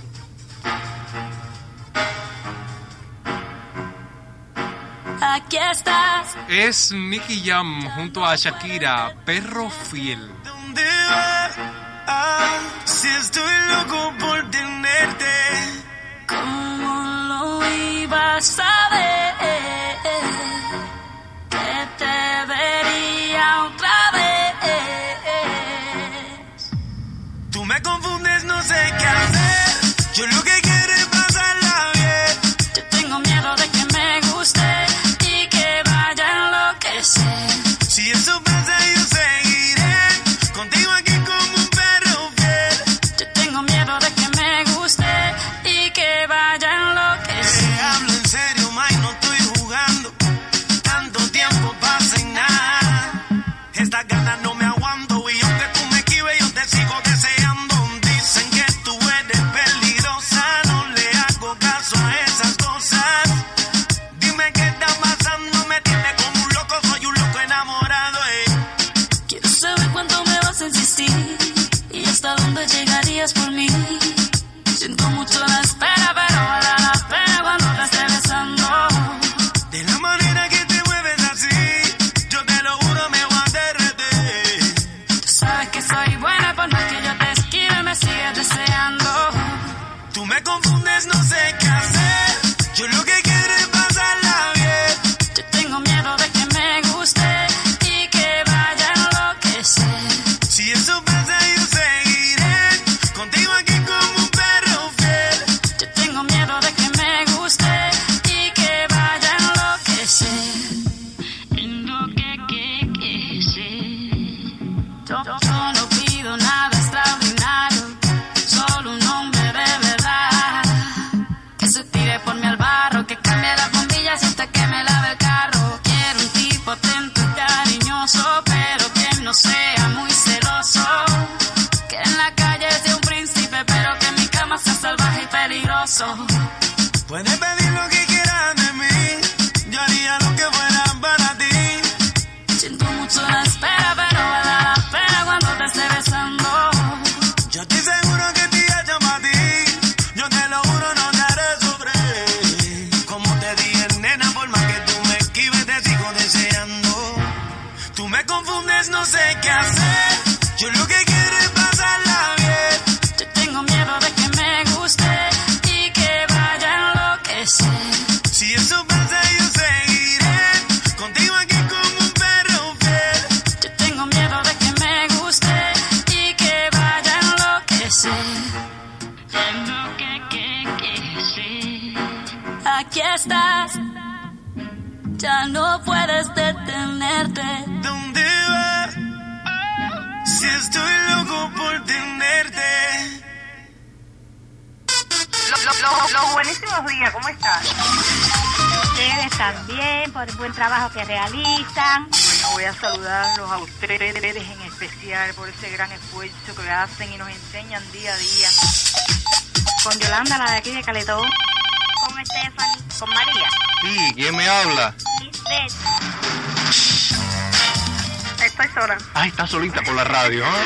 Aquí estás. Es Nicky Jam junto a Shakira, Perro Fiel. ¿Dónde vas? Ah, si estoy loco por tenerte. ¿Cómo lo ibas a ver? Que te vería otra vez. Tú me confundes, no sé qué hacer. Yo lo que quiero es pasarla bien. Yo tengo miedo de que me guste. Si eso pasa yo seguiré contigo aquí como un perro fiel. Yo tengo miedo de que me guste y que vaya a enloquecer. Te hablo en serio, May, no estoy jugando. Tanto tiempo pasa en nada. Estas ganas no me aguanto y aunque tú me esquives yo te sigo deseando. Dicen que tú eres peligrosa, no le hago caso a esas cosas. Dime qué está pasando, me tiene como un loco, soy un loco enamorado, eh. Quiero saber cuánto me vas a insistir y hasta dónde llegarías por mí. Siento mucho la espera, pero vale la pena cuando te esté besando. De la manera que te mueves así, yo te lo juro me voy a derretir. Tú sabes que soy buena, por más que yo te esquive me sigues deseando. Tú me confundes, no sé qué hacer. Yo lo que quiero es pasarla bien. Yo tengo miedo de que me guste y que vaya a enloquecer. Si eso pasa yo seguiré contigo aquí como un perro fiel. Yo tengo miedo de que me guste y que vaya a enloquecer. Enloquecer. Yo, yo no pido nada extraordinario, solo un hombre de verdad que se tire por mi al barro, que cambie las bombillas hasta que me lave el carro. Quiero un tipo atento y cariñoso, pero que no sea muy celoso. Que en la calle sea un príncipe, pero que en mi cama sea salvaje y peligroso. Puedes pedir lo que quieras de mí, yo haría lo que fuera para ti. Siento mucho la espera, pero vale la pena cuando te esté besando. Yo estoy seguro que te hecho para ti, yo te lo juro no te haré sufrir. Como te dije, nena, por más que tú me esquives te sigo deseando. Tú me confundes, no sé qué hacer. Yo lo que quiero es pasarla bien. Yo tengo miedo de que me guste y que vaya a enloquecer. Si eso pasa yo seguiré contigo aquí como un perro fiel. Yo tengo miedo de que me guste y que vaya a aquí estás, ya no puedes detenerte. ¿Dónde vas? Si estoy loco por tenerte. Los lo, lo, lo buenísimos días, ¿cómo están? Ustedes también, por el buen trabajo que realizan. Bueno, voy a saludarlos a ustedes en especial por ese gran esfuerzo que hacen y nos enseñan día a día. Con Yolanda, la de aquí de Caletón. Con Stephanie. Con María. Sí, ¿quién me habla? Lisbeth. Estoy sola. Ah, está solita por la radio, ¿eh?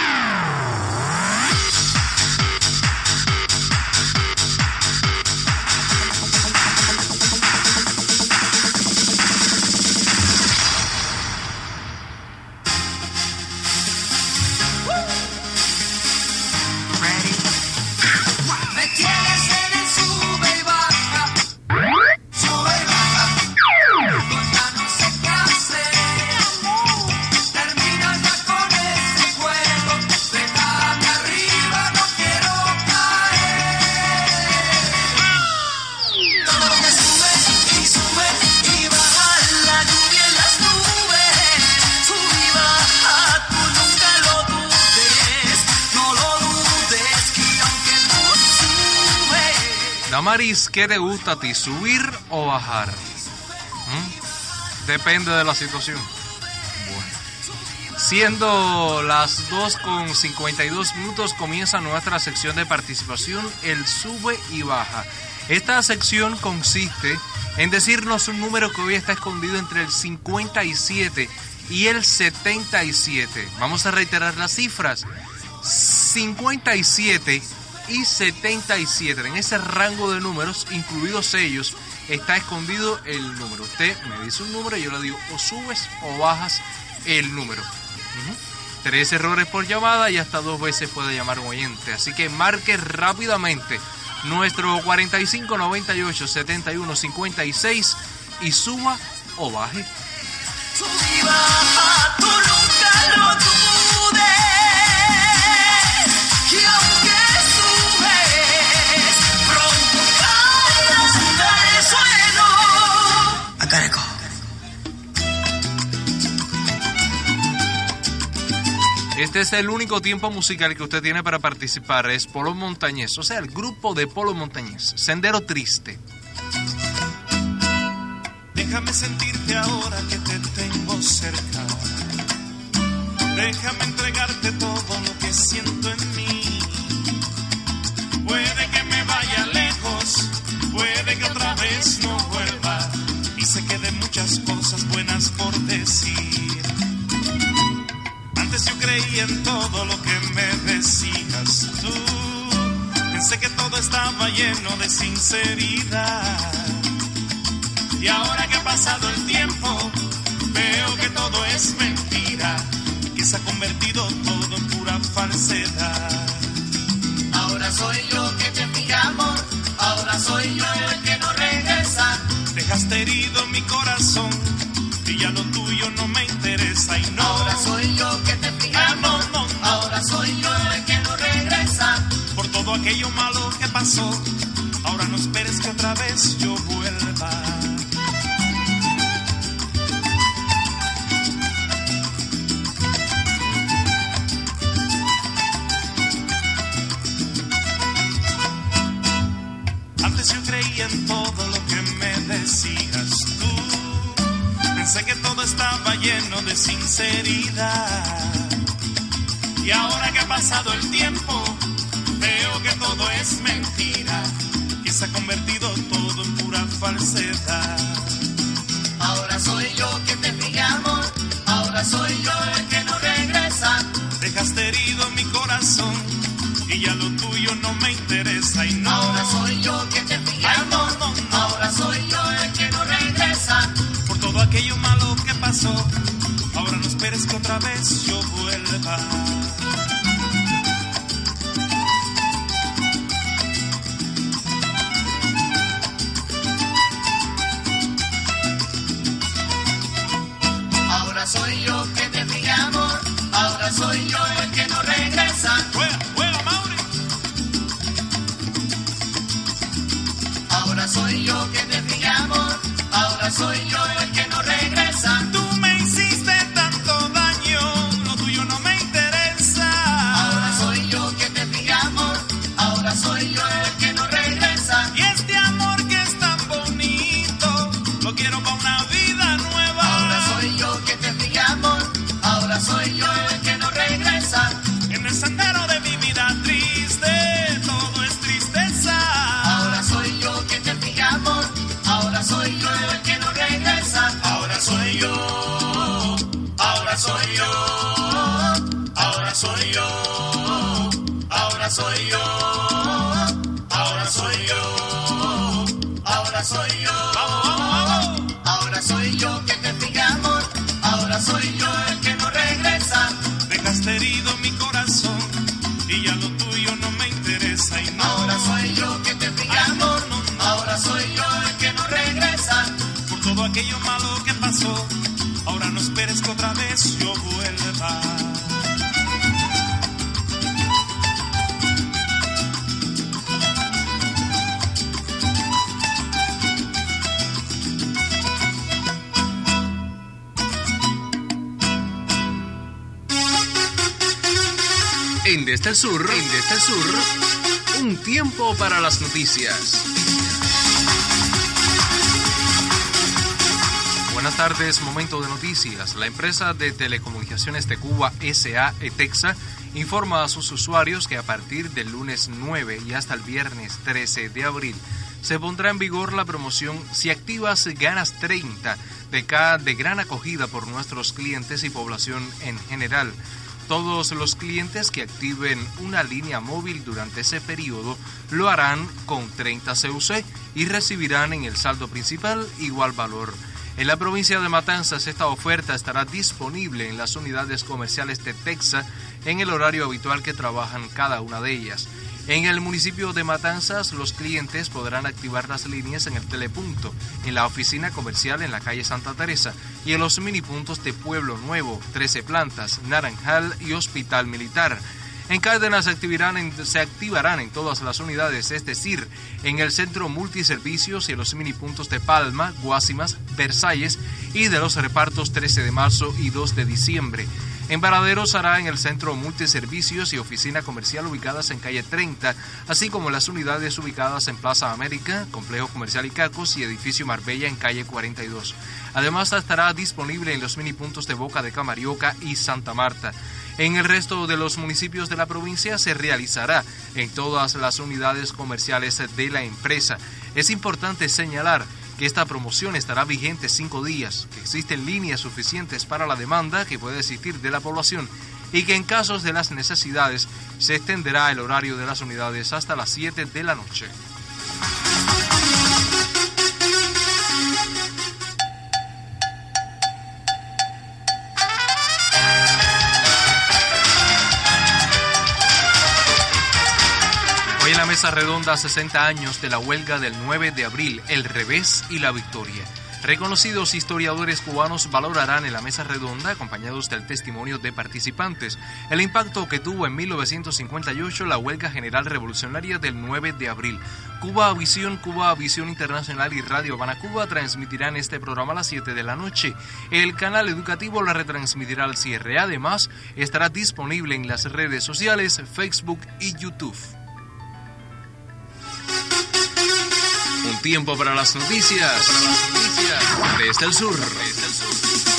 Damaris, ¿qué te gusta a ti, subir o bajar? ¿Mm? Depende de la situación. Bueno. Siendo las dos con cincuenta y dos minutos, comienza nuestra sección de participación, el sube y baja. Esta sección consiste en decirnos un número que hoy está escondido entre el cincuenta y siete y el setenta y siete. Vamos a reiterar las cifras. cincuenta y siete y setenta y siete. En ese rango de números, incluidos ellos, está escondido el número. Usted me dice un número y yo le digo o subes o bajas el número. Uh-huh. Tres errores por llamada y hasta dos veces puede llamar un oyente. Así que marque rápidamente nuestro cuarenta y cinco noventa y ocho setenta y uno cincuenta y seis y suba o baje. Sube y baja, tú nunca lo dudes. Y aunque subes, pronto caerás del suelo. I gotta go. Este es el único tiempo musical que usted tiene para participar. Es Polo Montañés, o sea, el grupo de Polo Montañés. Sendero Triste. Déjame sentirte ahora que te tengo cerca. Déjame entregarte todo lo que siento en mí. Puede que me vaya lejos, puede que otra vez no vuelva y se queden muchas cosas buenas por decir. Antes yo creía en todo lo que me decías tú. Pensé que todo estaba lleno de sinceridad. Y ahora que ha pasado el tiempo, veo que todo es mentira, que se ha convertido todo en pura falsedad. Ahora soy yo que te pide amor, ahora soy yo el que no regresa. Dejaste herido mi corazón y ya lo tuyo no me interesa. Y no, ahora soy yo que te pide amor, no, no, no. Ahora soy yo el que no regresa. Por todo aquello malo que pasó, ahora no esperes que otra vez yo vuelva. Antes yo creía en todo lo que me decías tú. Pensé que todo estaba lleno de sinceridad. Y ahora que ha pasado el tiempo, veo que todo es mentira, que se ha convertido todo en pura falsedad. Ahora soy yo que te pide amor, ahora soy yo el que no regresa. Dejaste herido mi corazón y ya lo tuyo no me interesa. Y no, ahora soy yo que te pide amor, no, no. Ahora soy yo el que no regresa. Por todo aquello malo que pasó, ahora no esperes que otra vez yo vuelva. Ahora soy yo que te pide amor, ahora soy yo el que no regresa. ¡Juega, juega, Mauri! Ahora soy yo que te pide soy yo el que no regresa. Tú me hiciste tanto daño, lo tuyo no me interesa. Ahora soy yo que te pide amor, ahora soy yo el que no regresa. Y este amor que es tan bonito, lo quiero para una vida nueva. Ahora soy yo que te pide amor, ahora soy yo el que no regresa. En el sendero de mi vida triste, todo es tristeza. Ahora soy yo que te pide amor, ahora soy yo el que no regresa. Ahora soy yo, ahora soy yo, ahora soy yo, ahora soy yo, ahora soy yo, ahora soy yo. Vamos, vamos, vamos. Ahora soy yo que te pide amor, ahora soy yo el que no regresa. Dejaste herido mi corazón y ya lo tuyo no me interesa. Y no, ahora soy yo que te pide amor, no, no. Ahora soy yo el que no regresa. Por todo aquello malo que pasó, ahora no esperes que otra vez yo vuelva. En Desde el Sur, en Desde el Sur, un tiempo para las noticias. Buenas tardes, momento de noticias. La empresa de telecomunicaciones de Cuba, S A ETEXA, informa a sus usuarios que a partir del lunes nueve y hasta el viernes trece de abril se pondrá en vigor la promoción Si activas ganas treinta, de, ca- de gran acogida por nuestros clientes y población en general. Todos los clientes que activen una línea móvil durante ese periodo lo harán con treinta C U C y recibirán en el saldo principal igual valor. En la provincia de Matanzas, esta oferta estará disponible en las unidades comerciales de Texa en el horario habitual que trabajan cada una de ellas. En el municipio de Matanzas, los clientes podrán activar las líneas en el telepunto, en la oficina comercial en la calle Santa Teresa y en los minipuntos de Pueblo Nuevo, trece Plantas, Naranjal y Hospital Militar. En Cárdenas se activarán, en, se activarán en todas las unidades, es decir, en el centro multiservicios y en los minipuntos de Palma, Guásimas, Versalles y de los repartos trece de marzo y dos de diciembre. En Varaderos hará en el centro multiservicios y oficina comercial ubicadas en calle treinta, así como las unidades ubicadas en Plaza América, Complejo Comercial Icacos y Edificio Marbella en calle cuarenta y dos. Además estará disponible en los minipuntos de Boca de Camarioca y Santa Marta. En el resto de los municipios de la provincia se realizará en todas las unidades comerciales de la empresa. Es importante señalar que esta promoción estará vigente cinco días, que existen líneas suficientes para la demanda que puede existir de la población y que en casos de las necesidades se extenderá el horario de las unidades hasta las siete de la noche. Hoy en la mesa redonda, sesenta años de la huelga del nueve de abril, el revés y la victoria. Reconocidos historiadores cubanos valorarán en la mesa redonda, acompañados del testimonio de participantes, el impacto que tuvo en mil novecientos cincuenta y ocho la huelga general revolucionaria del nueve de abril. Cuba Visión, Cuba Visión Internacional y Radio Habana Cuba transmitirán este programa a las siete de la noche. El canal educativo la retransmitirá al cierre. Además, estará disponible en las redes sociales, Facebook y YouTube. Un tiempo para las noticias, para las noticias desde el sur. Desde el sur.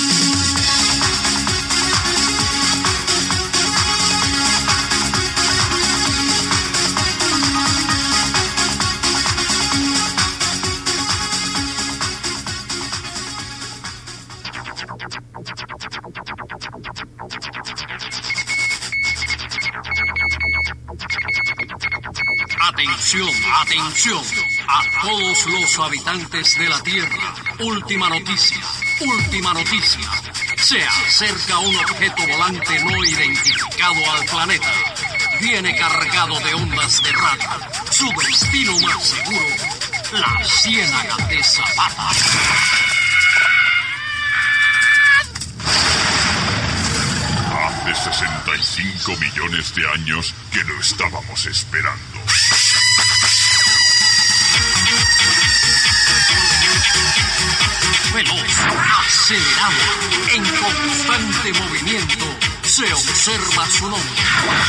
Atención, atención a todos los habitantes de la Tierra. Última noticia, última noticia. Se acerca un objeto volante no identificado al planeta. Viene cargado de ondas de radio. Su destino más seguro, la Ciénaga de Zapata. Hace sesenta y cinco millones de años que lo estábamos esperando. veloz, acelerado, en constante movimiento, se observa su nombre.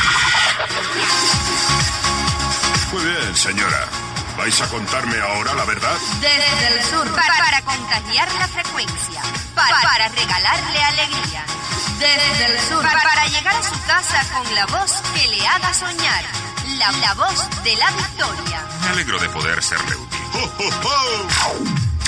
Muy bien, señora. ¿Vais a contarme ahora la verdad? Desde el sur, para, para contagiar la frecuencia, para, para regalarle alegría. Desde el sur, para, para llegar a su casa con la voz que le haga soñar. La, la voz de la victoria. Me alegro de poder serle útil. ¡Oh, oh, oh!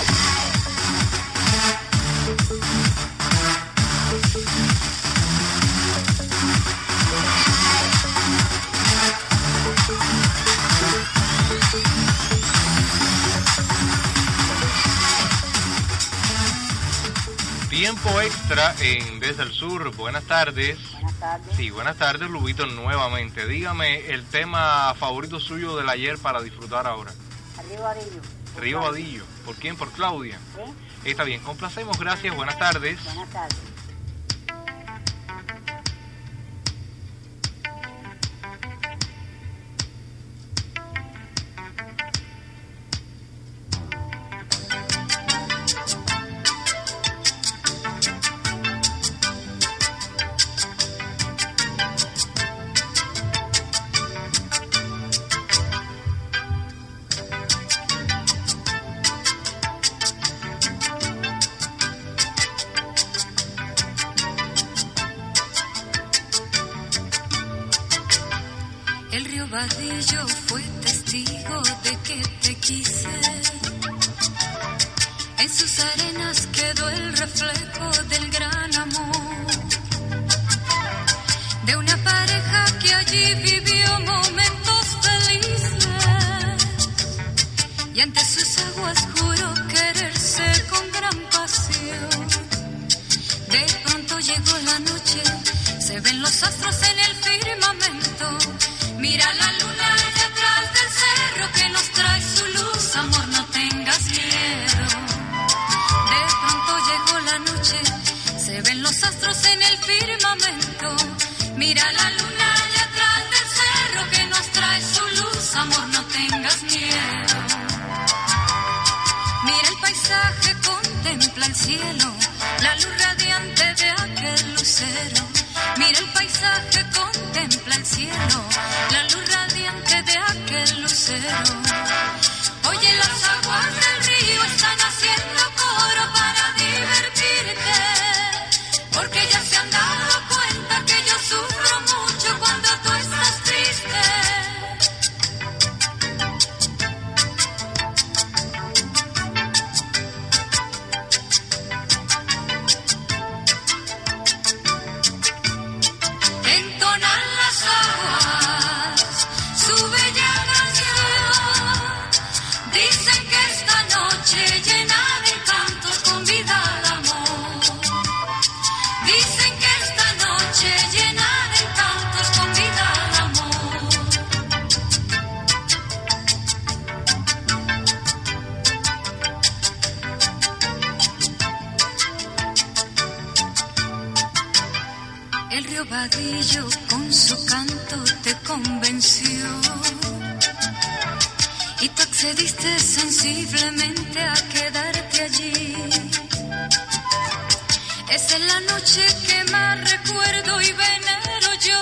Tiempo extra en Desde el Sur. Buenas tardes. Buenas tardes. Sí, buenas tardes, Lubito, nuevamente. Dígame el tema favorito suyo del ayer para disfrutar ahora. Río Vadillo. Río Vadillo. ¿Por quién? ¿Por Claudia? Sí. Está bien, complacemos, gracias, buenas tardes. Buenas tardes. Vadillo fue testigo de que te quise. En sus arenas quedó el reflejo del gran amor de una pareja que allí vivió momentos felices y ante sus aguas juró quererse con gran pasión. De pronto llegó la noche, se ven los astros en el firmamento. Mira la luna allá atrás del cerro que nos trae su luz, amor, no tengas miedo. De pronto llegó la noche, se ven los astros en el firmamento. Mira la luna allá atrás del cerro que nos trae su luz, amor, no tengas miedo. Mira el paisaje, contempla el cielo, la luz radiante de aquel lucero. Mira el paisaje, contempla el cielo, la luz radiante de aquel lucero. Oye, las aguas del río están haciendo coro para divertirte, porque ya se han dado cuenta que yo sufro mucho cuando tú estás triste. Vadillo con su canto te convenció y tú accediste sensiblemente a quedarte allí. Esa es la noche que más recuerdo y venero yo,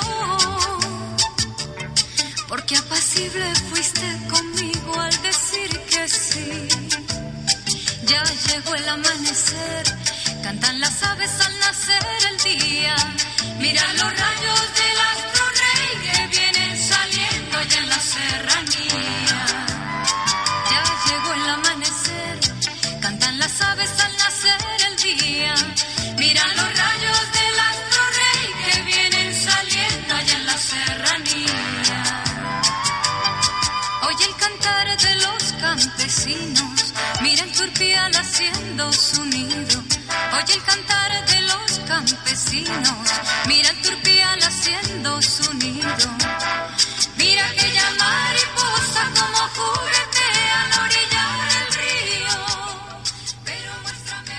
porque apacible fuiste conmigo al decir que sí. Ya llegó el amanecer, cantan las aves al nacer el día. Mira los rayos del astro rey que vienen saliendo allá en la serranía. Ya llegó el amanecer, cantan las aves al nacer el día. Mira los rayos del astro rey que vienen saliendo allá en la serranía. Oye el cantar de los campesinos, mira el turpial haciendo su nido. Oye el cantar de los campesinos, mira el turpial haciendo su nido. Mira aquella mariposa como juguetea a la orilla del río. Pero muéstrame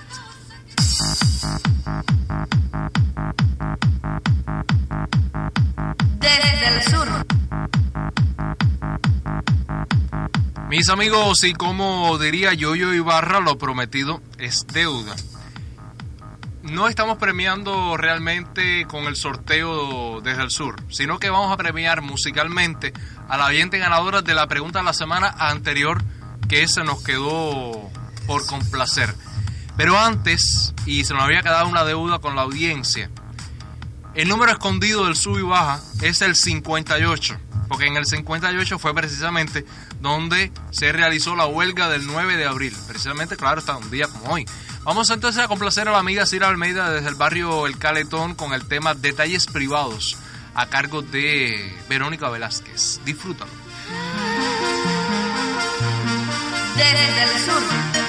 una cosa. Desde el sur. Mis amigos, y como diría Yoyo Ibarra, lo prometido es deuda. No estamos premiando realmente con el sorteo desde el sur, sino que vamos a premiar musicalmente a la oyente ganadora de la pregunta de la semana anterior, que se nos quedó por complacer. Pero antes, y se nos había quedado una deuda con la audiencia, el número escondido del sub y baja es el cincuenta y ocho, porque en el cincuenta y ocho fue precisamente donde se realizó la huelga del nueve de abril, precisamente, claro, está un día como hoy. Vamos entonces a complacer a la amiga Cira Almeida desde el barrio El Caletón con el tema Detalles Privados, a cargo de Verónica Velázquez. Disfrútalo. Desde el sur.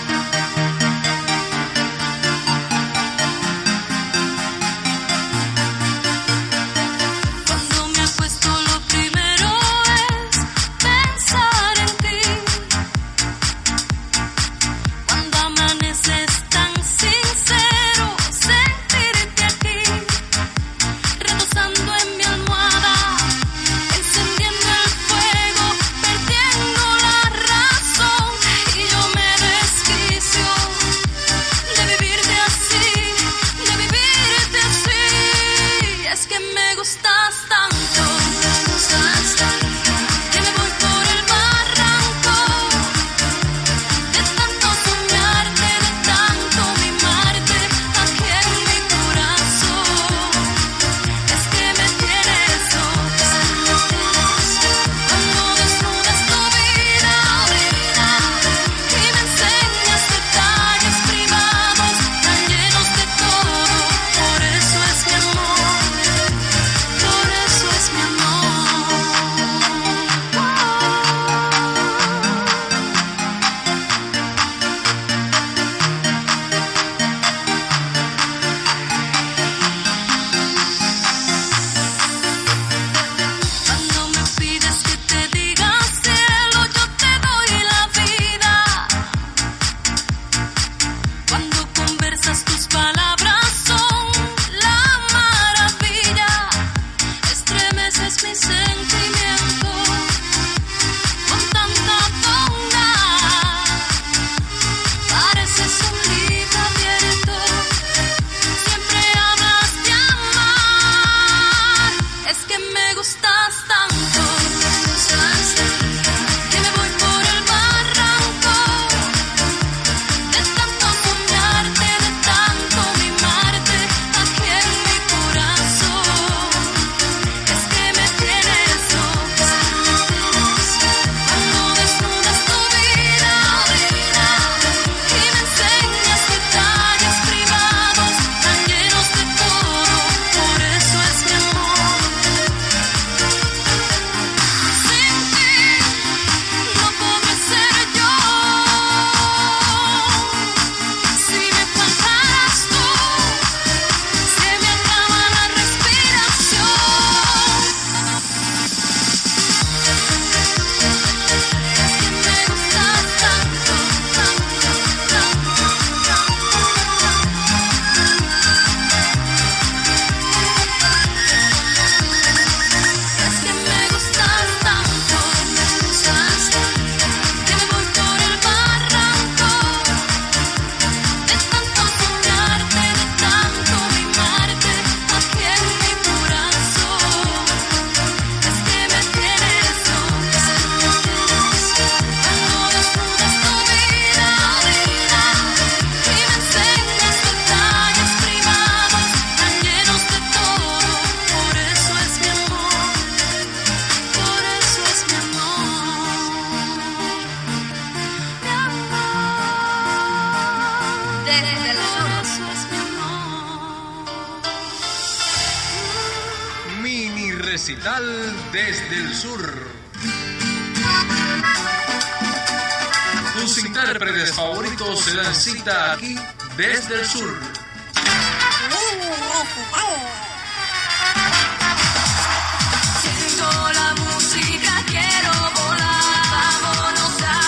Recital desde el sur. Tus intérpretes favoritos se dan cita aquí desde el sur. Siento la música, quiero volar, vámonos a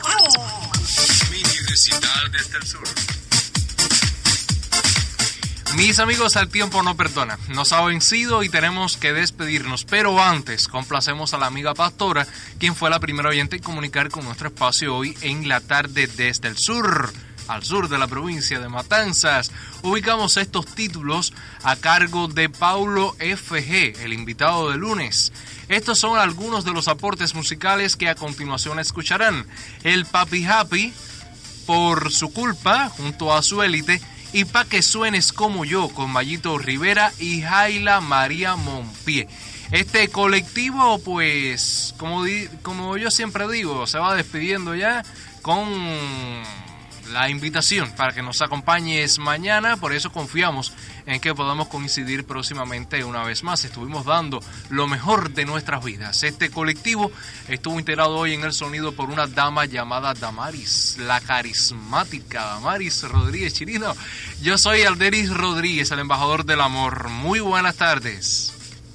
disfrutar. Mini recital desde el sur. Mis amigos, el tiempo no perdona, nos ha vencido y tenemos que despedirnos, pero antes complacemos a la amiga Pastora, quien fue la primera oyente en comunicar con nuestro espacio hoy en la tarde desde el sur, al sur de la provincia de Matanzas. Ubicamos estos títulos a cargo de Paulo F G, el invitado de lunes. Estos son algunos de los aportes musicales que a continuación escucharán. El Papi Happy, Por su culpa, junto a su élite, y Pa' que suenes como yo, con Mayito Rivera y Jaila María Monpié. Este colectivo, pues, como, di, como yo siempre digo, se va despidiendo ya con la invitación para que nos acompañes mañana. Por eso confiamos en que podamos coincidir próximamente una vez más. Estuvimos dando lo mejor de nuestras vidas. Este colectivo estuvo integrado hoy en el sonido por una dama llamada Damaris, la carismática Damaris Rodríguez Chirino. Yo soy Alderis Rodríguez, el embajador del amor. Muy buenas tardes.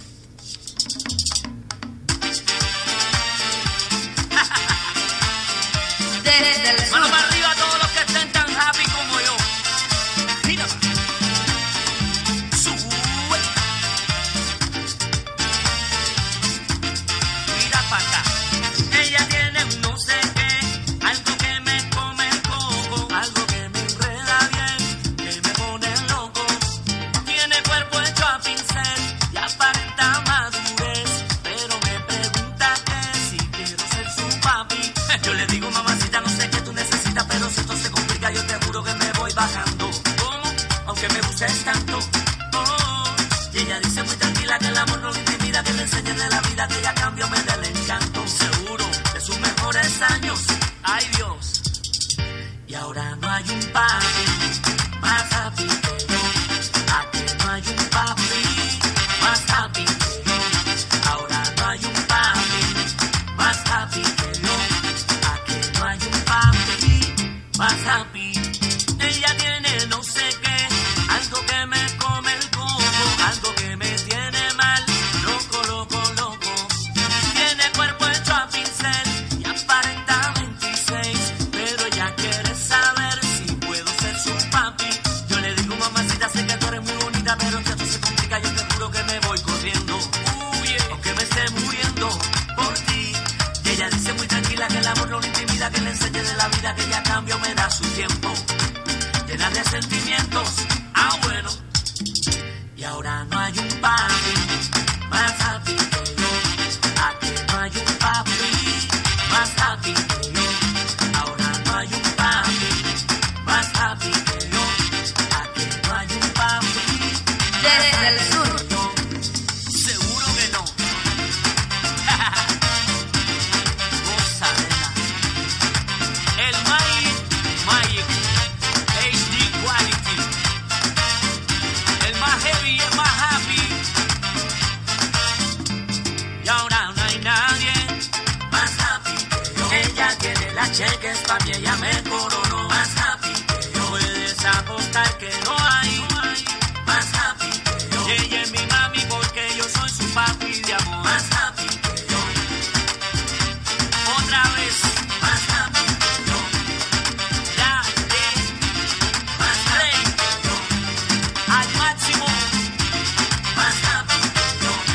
Desde el sur. Mano para arriba a todos los que estén tan happy como yo. Mira. Sube. Mira para acá. Ella tiene un no sé qué, algo que me come el coco, algo que me enreda bien, que me pone loco. Tiene cuerpo hecho a pincel y aparenta madurez, pero me pregunta que si quiero ser su papi. Yo le digo, mamacita, no sé qué tú necesitas, pero si esto se complica, yo te juro que me voy bajando. ¿Cómo? Aunque me gustes tanto. Oh. Y ella dice muy tranquila que el amor no le intimida, que le enseñe de la vida, que ella a cambio me dé el encanto. Seguro de sus mejores años. Ay, Dios. Y ahora no hay un papi más happy que yo. Aquí no hay un papi más happy que yo. Ahora no hay un papi más happy que yo. No hay un papi más happy. Ella tiene no sé qué, algo que me come el coco, algo que me tiene mal, loco, loco, loco. Tiene cuerpo hecho a pincel y aparenta veintiséis, pero ella quiere saber si puedo ser su papi. Yo le digo, mamacita, sé que tú eres muy bonita, pero si esto se complica, yo te juro que me voy corriendo. Uy, aunque me esté muriendo por ti. Y ella dice muy tranquila que el amor no le intimida, que le enseñe de la vida, que ella a cambio me da su tiempo, llena de sentimientos. Ah, bueno. Y ahora no hay un papi más happy que yo. Aquí no hay un papi más happy que yo. Ahora no hay un papi más happy que yo. Aquí no hay un papi desde el sur. Seguro que no. El Magic, Magic, H D Quality. El más heavy, el más happy. Y ahora no hay nadie más happy que yo. Ella tiene las cheques, papi, ella me coronó. Más happy que yo. Puedes apostar que no hay más happy que yo. Y ella es mi mami porque yo soy su papi de amor. Más happy que yo. Otra vez. Más happy que yo. Ya, eh. Más rey que yo. Al máximo. Más happy que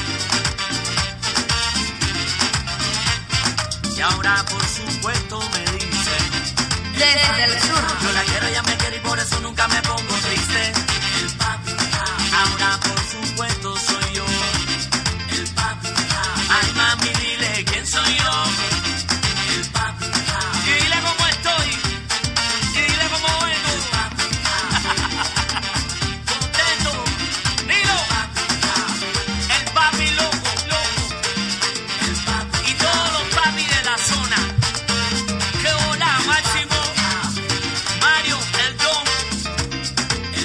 yo. Y ahora por supuesto me dicen desde el sur. Yo la quiero, ella me quiere y por eso nunca me pongo triste. El papi, ahora por supuesto soy yo. El papi, ay mami, dile quién soy yo. El papi, y dile cómo estoy. Y dile cómo vengo. Contento, dilo. El papi loco, loco. El papi, y todos los papis de la zona. Que hola, Máximo, Mario, el Don,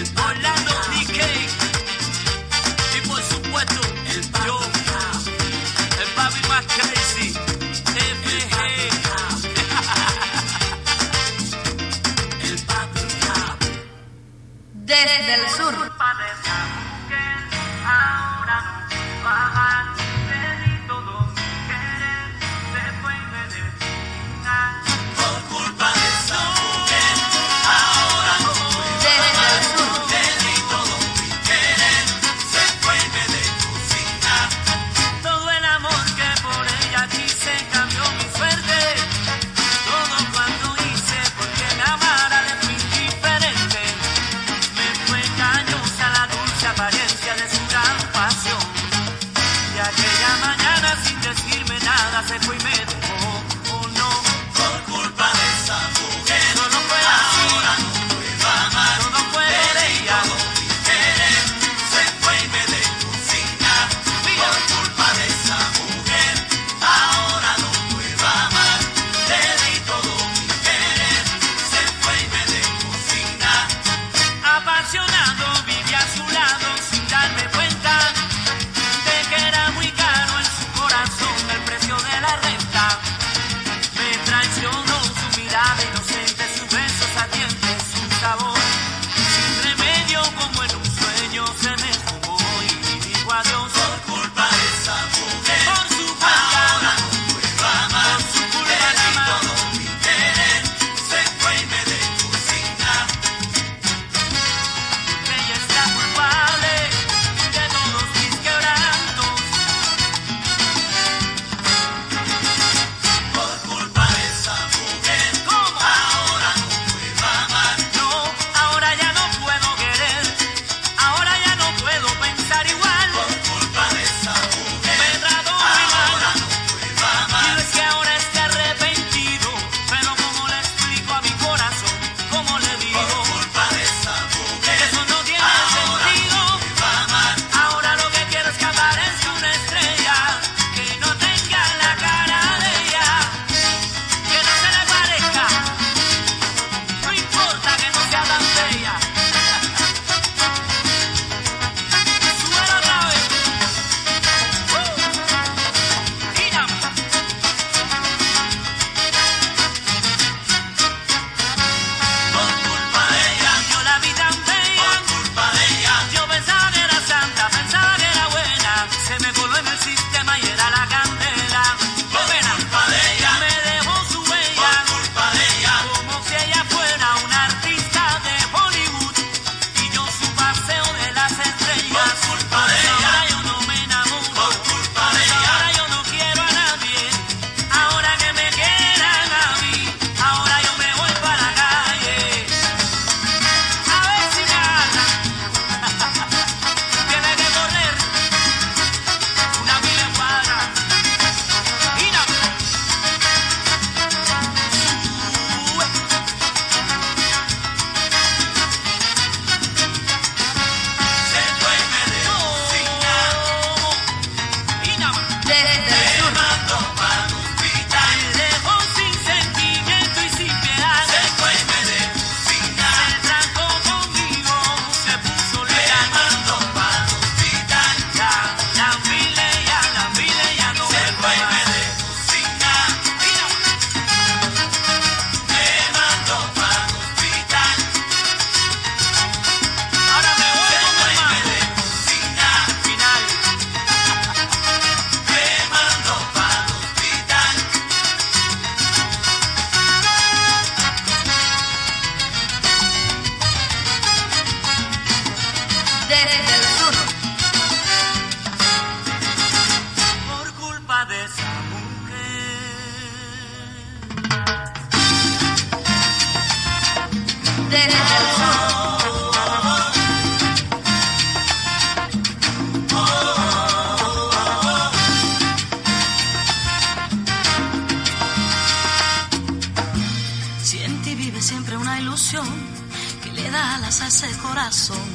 siempre una ilusión que le da alas a ese corazón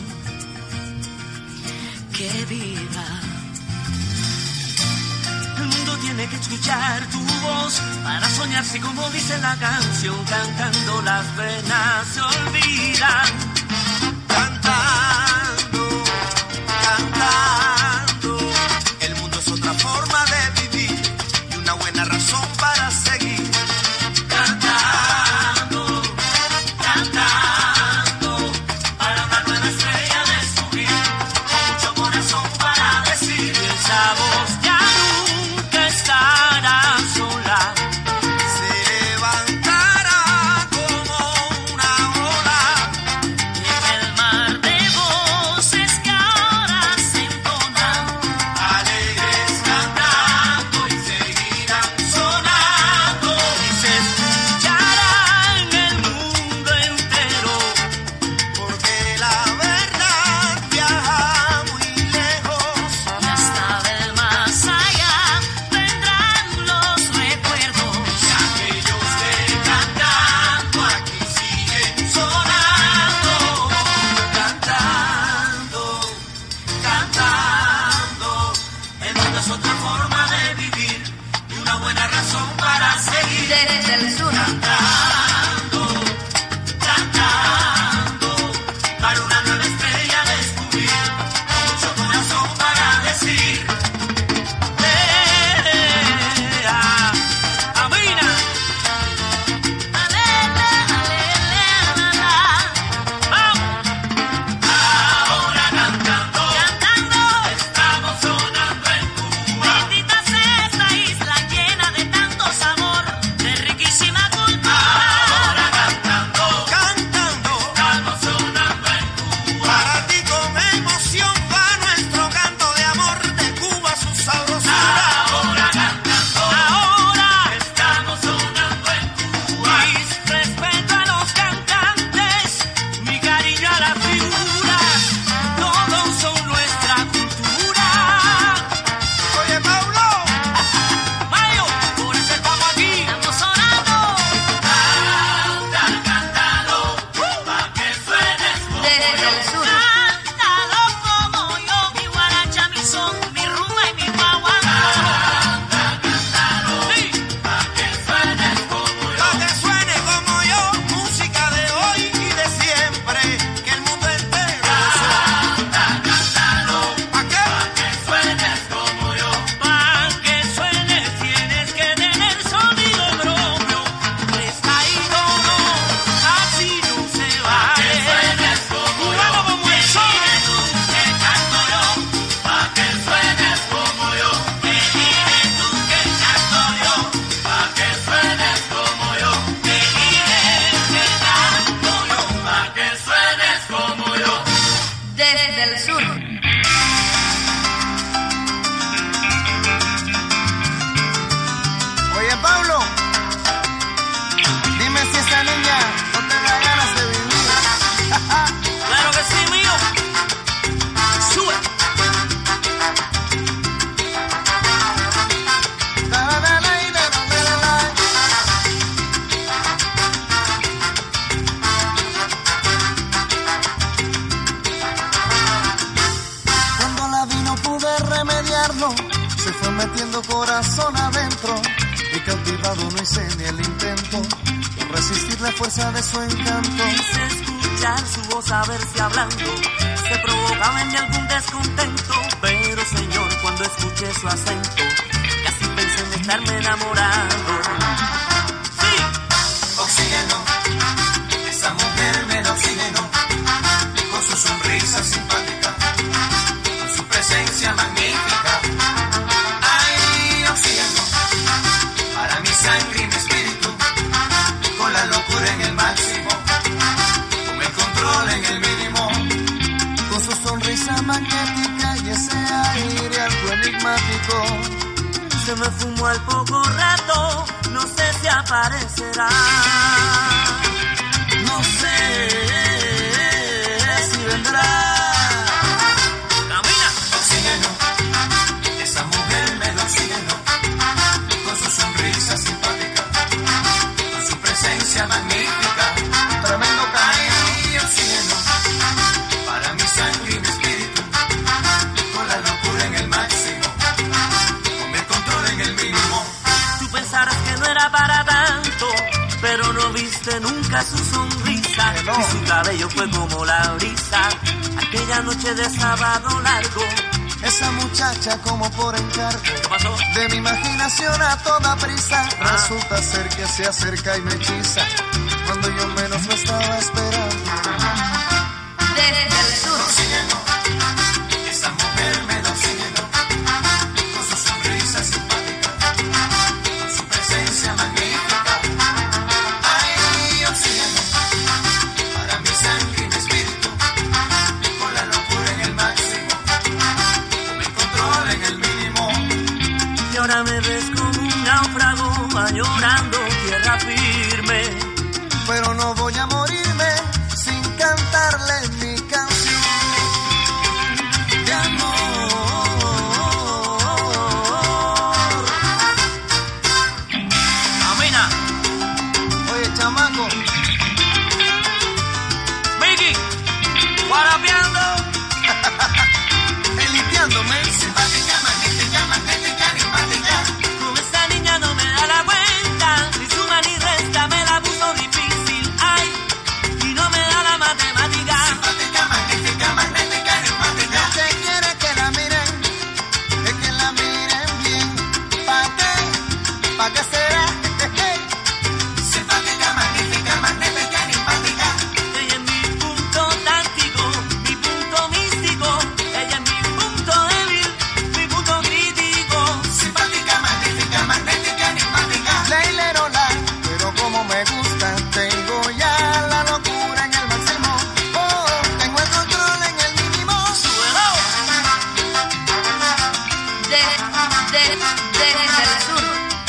que vibra. El mundo tiene que escuchar tu voz para soñar, si como dice la canción, cantando las penas se olvidan. Cantando, cantando, el mundo es otra forma de vivir y una buena razón para seguir. Cantando, cantando, para una nueva estrella descubrir, con mucho corazón para decir, y esa voz ya nunca estará sola, se levantará como una ola, y en el mar de voces que ahora se entonan, alegres cantando y seguirán sonando, y se escuchará en el mundo entero, porque la verdad viaja muy lejos, Y hasta del más allá vendrán los recuerdos. y aquellos que cantando aquí siguen sonando, cantando, cantando, el mundo es otra forma de vivir y una buena razón para seguir. Desde el sur. Cantando, cantando, para una nueva estrella descubrir, con mucho corazón para decir. Eh, ah, Amina. Ahora cantando, cantando, estamos sonando en Cuba. Bendita sea esta isla llena de tantos amor, de riquísima cultura. Ahora cantando, cantando, estamos sonando en Cuba. Para ti con emoción va nuestro canto de amor, de Cuba su sabrosura. Ahora cantando, ahora estamos sonando en Cuba. Mis respeto a los cantantes, mi cariño a las figuras, todos son nuestra cultura. Oye, Paulo, Mayo, por eso estamos aquí. Estamos sonando. Canta, cántalo, pa' que suenes como Desde el sur. Cántalo como yo, mi guaracha, mi son, mi rumba y mi guaguancó. sí, pa' que suenes como yo. Pa' que suene como yo, música de hoy y de siempre, que el mundo entero canta, cántalo, ¿pa' qué? Pa' que suenes como yo. Pa' que suenes tienes que tener sonido propio, presta y todo, así no se vale. Pa' que suenes como yo, como el sol. Que canto yo, pa' que suenes como yo. Que dime tú que canto yo, pa' que suenes como yo. Que dime que canto yo, pa' que suenes como yo. Desde el sur. Oye, Pablo, dime si esa niña no te da ganas de vivir. Claro que sí, mío. Sube. Cuando la vi no pude remediarlo, se fue metiendo corazón adentro y cautivado no hice ni el intento de resistir la fuerza de su encanto. Quise escuchar su voz, a ver si hablando se provocaba en mí algún descontento. Pero señor, cuando escuché su acento, casi pensé en estarme enamorado. Sí, oxígeno, esa mujer me da oxígeno, con su sonrisa simpática, con su presencia magnífica. Ay, oxígeno, para mi sangre y mi espíritu, con la locura en el máximo, con el control en el mínimo, Con su sonrisa magnética y ese aire algo enigmático. se me fumó al poco rato, no sé si aparecerá. No sé si vendrá. Camina. Oxígeno, esa mujer me da oxígeno, con su sonrisa simpática, con su presencia magnífica. viste nunca su sonrisa, y su cabello fue como la brisa, aquella noche de sábado largo. Esa muchacha como por encargo, ¿qué pasó? De mi imaginación a toda prisa, ah. resulta ser que se acerca y me hechiza, cuando yo menos lo estaba esperando. Desde el sur. Oxígeno, esa mujer me da oxígeno, con su sonrisa simpática, con su presencia magnífica. Ay, oxígeno, para mi sangre y mi espíritu, con la locura en el máximo, con el control en el mínimo. Y ahora me ves como un náufrago, añorando tierra firme. Pero no voy a morirme sin cantarle mi canción de amor. Amina. Oye, chamaco. Miki, guarapeando. Eliteándome. Simpática, magnífica, magnética, simpática. Con esta niña no me da la cuenta, ni suma ni resta, me la puso difícil. Ay, y no me da la matemática. Simpática, magnífica, magnética, simpática. No se quiere que la miren, es que la miren bien. ¿Pa' qué? ¿Pa' qué será? Simpática, magnífica, magnética, simpática. Ella es mi punto táctico, mi punto místico. Ella es mi punto débil, mi punto crítico. Simpática, magnífica, magnética, simpática. Leilerola, pero como me gusta, tengo ya la locura en el máximo. Oh, tengo el control en el mínimo. ¡Suelo! De, de, desde el sur.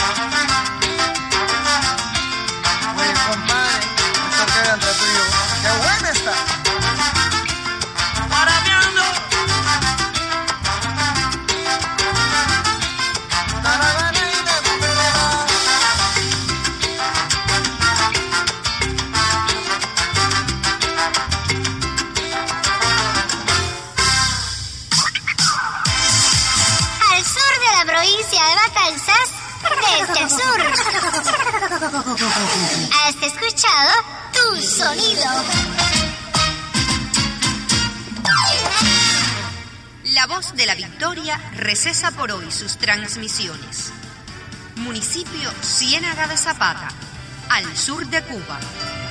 Oye, compadre, esto queda entre tú y yo. ¡Qué buena está! Guarapeando. Al sur de la provincia de Matanzas, desde el sur. Has escuchado Tu Sonido. La Voz de la Victoria recesa por hoy sus transmisiones. Municipio Ciénaga de Zapata, al sur de Cuba.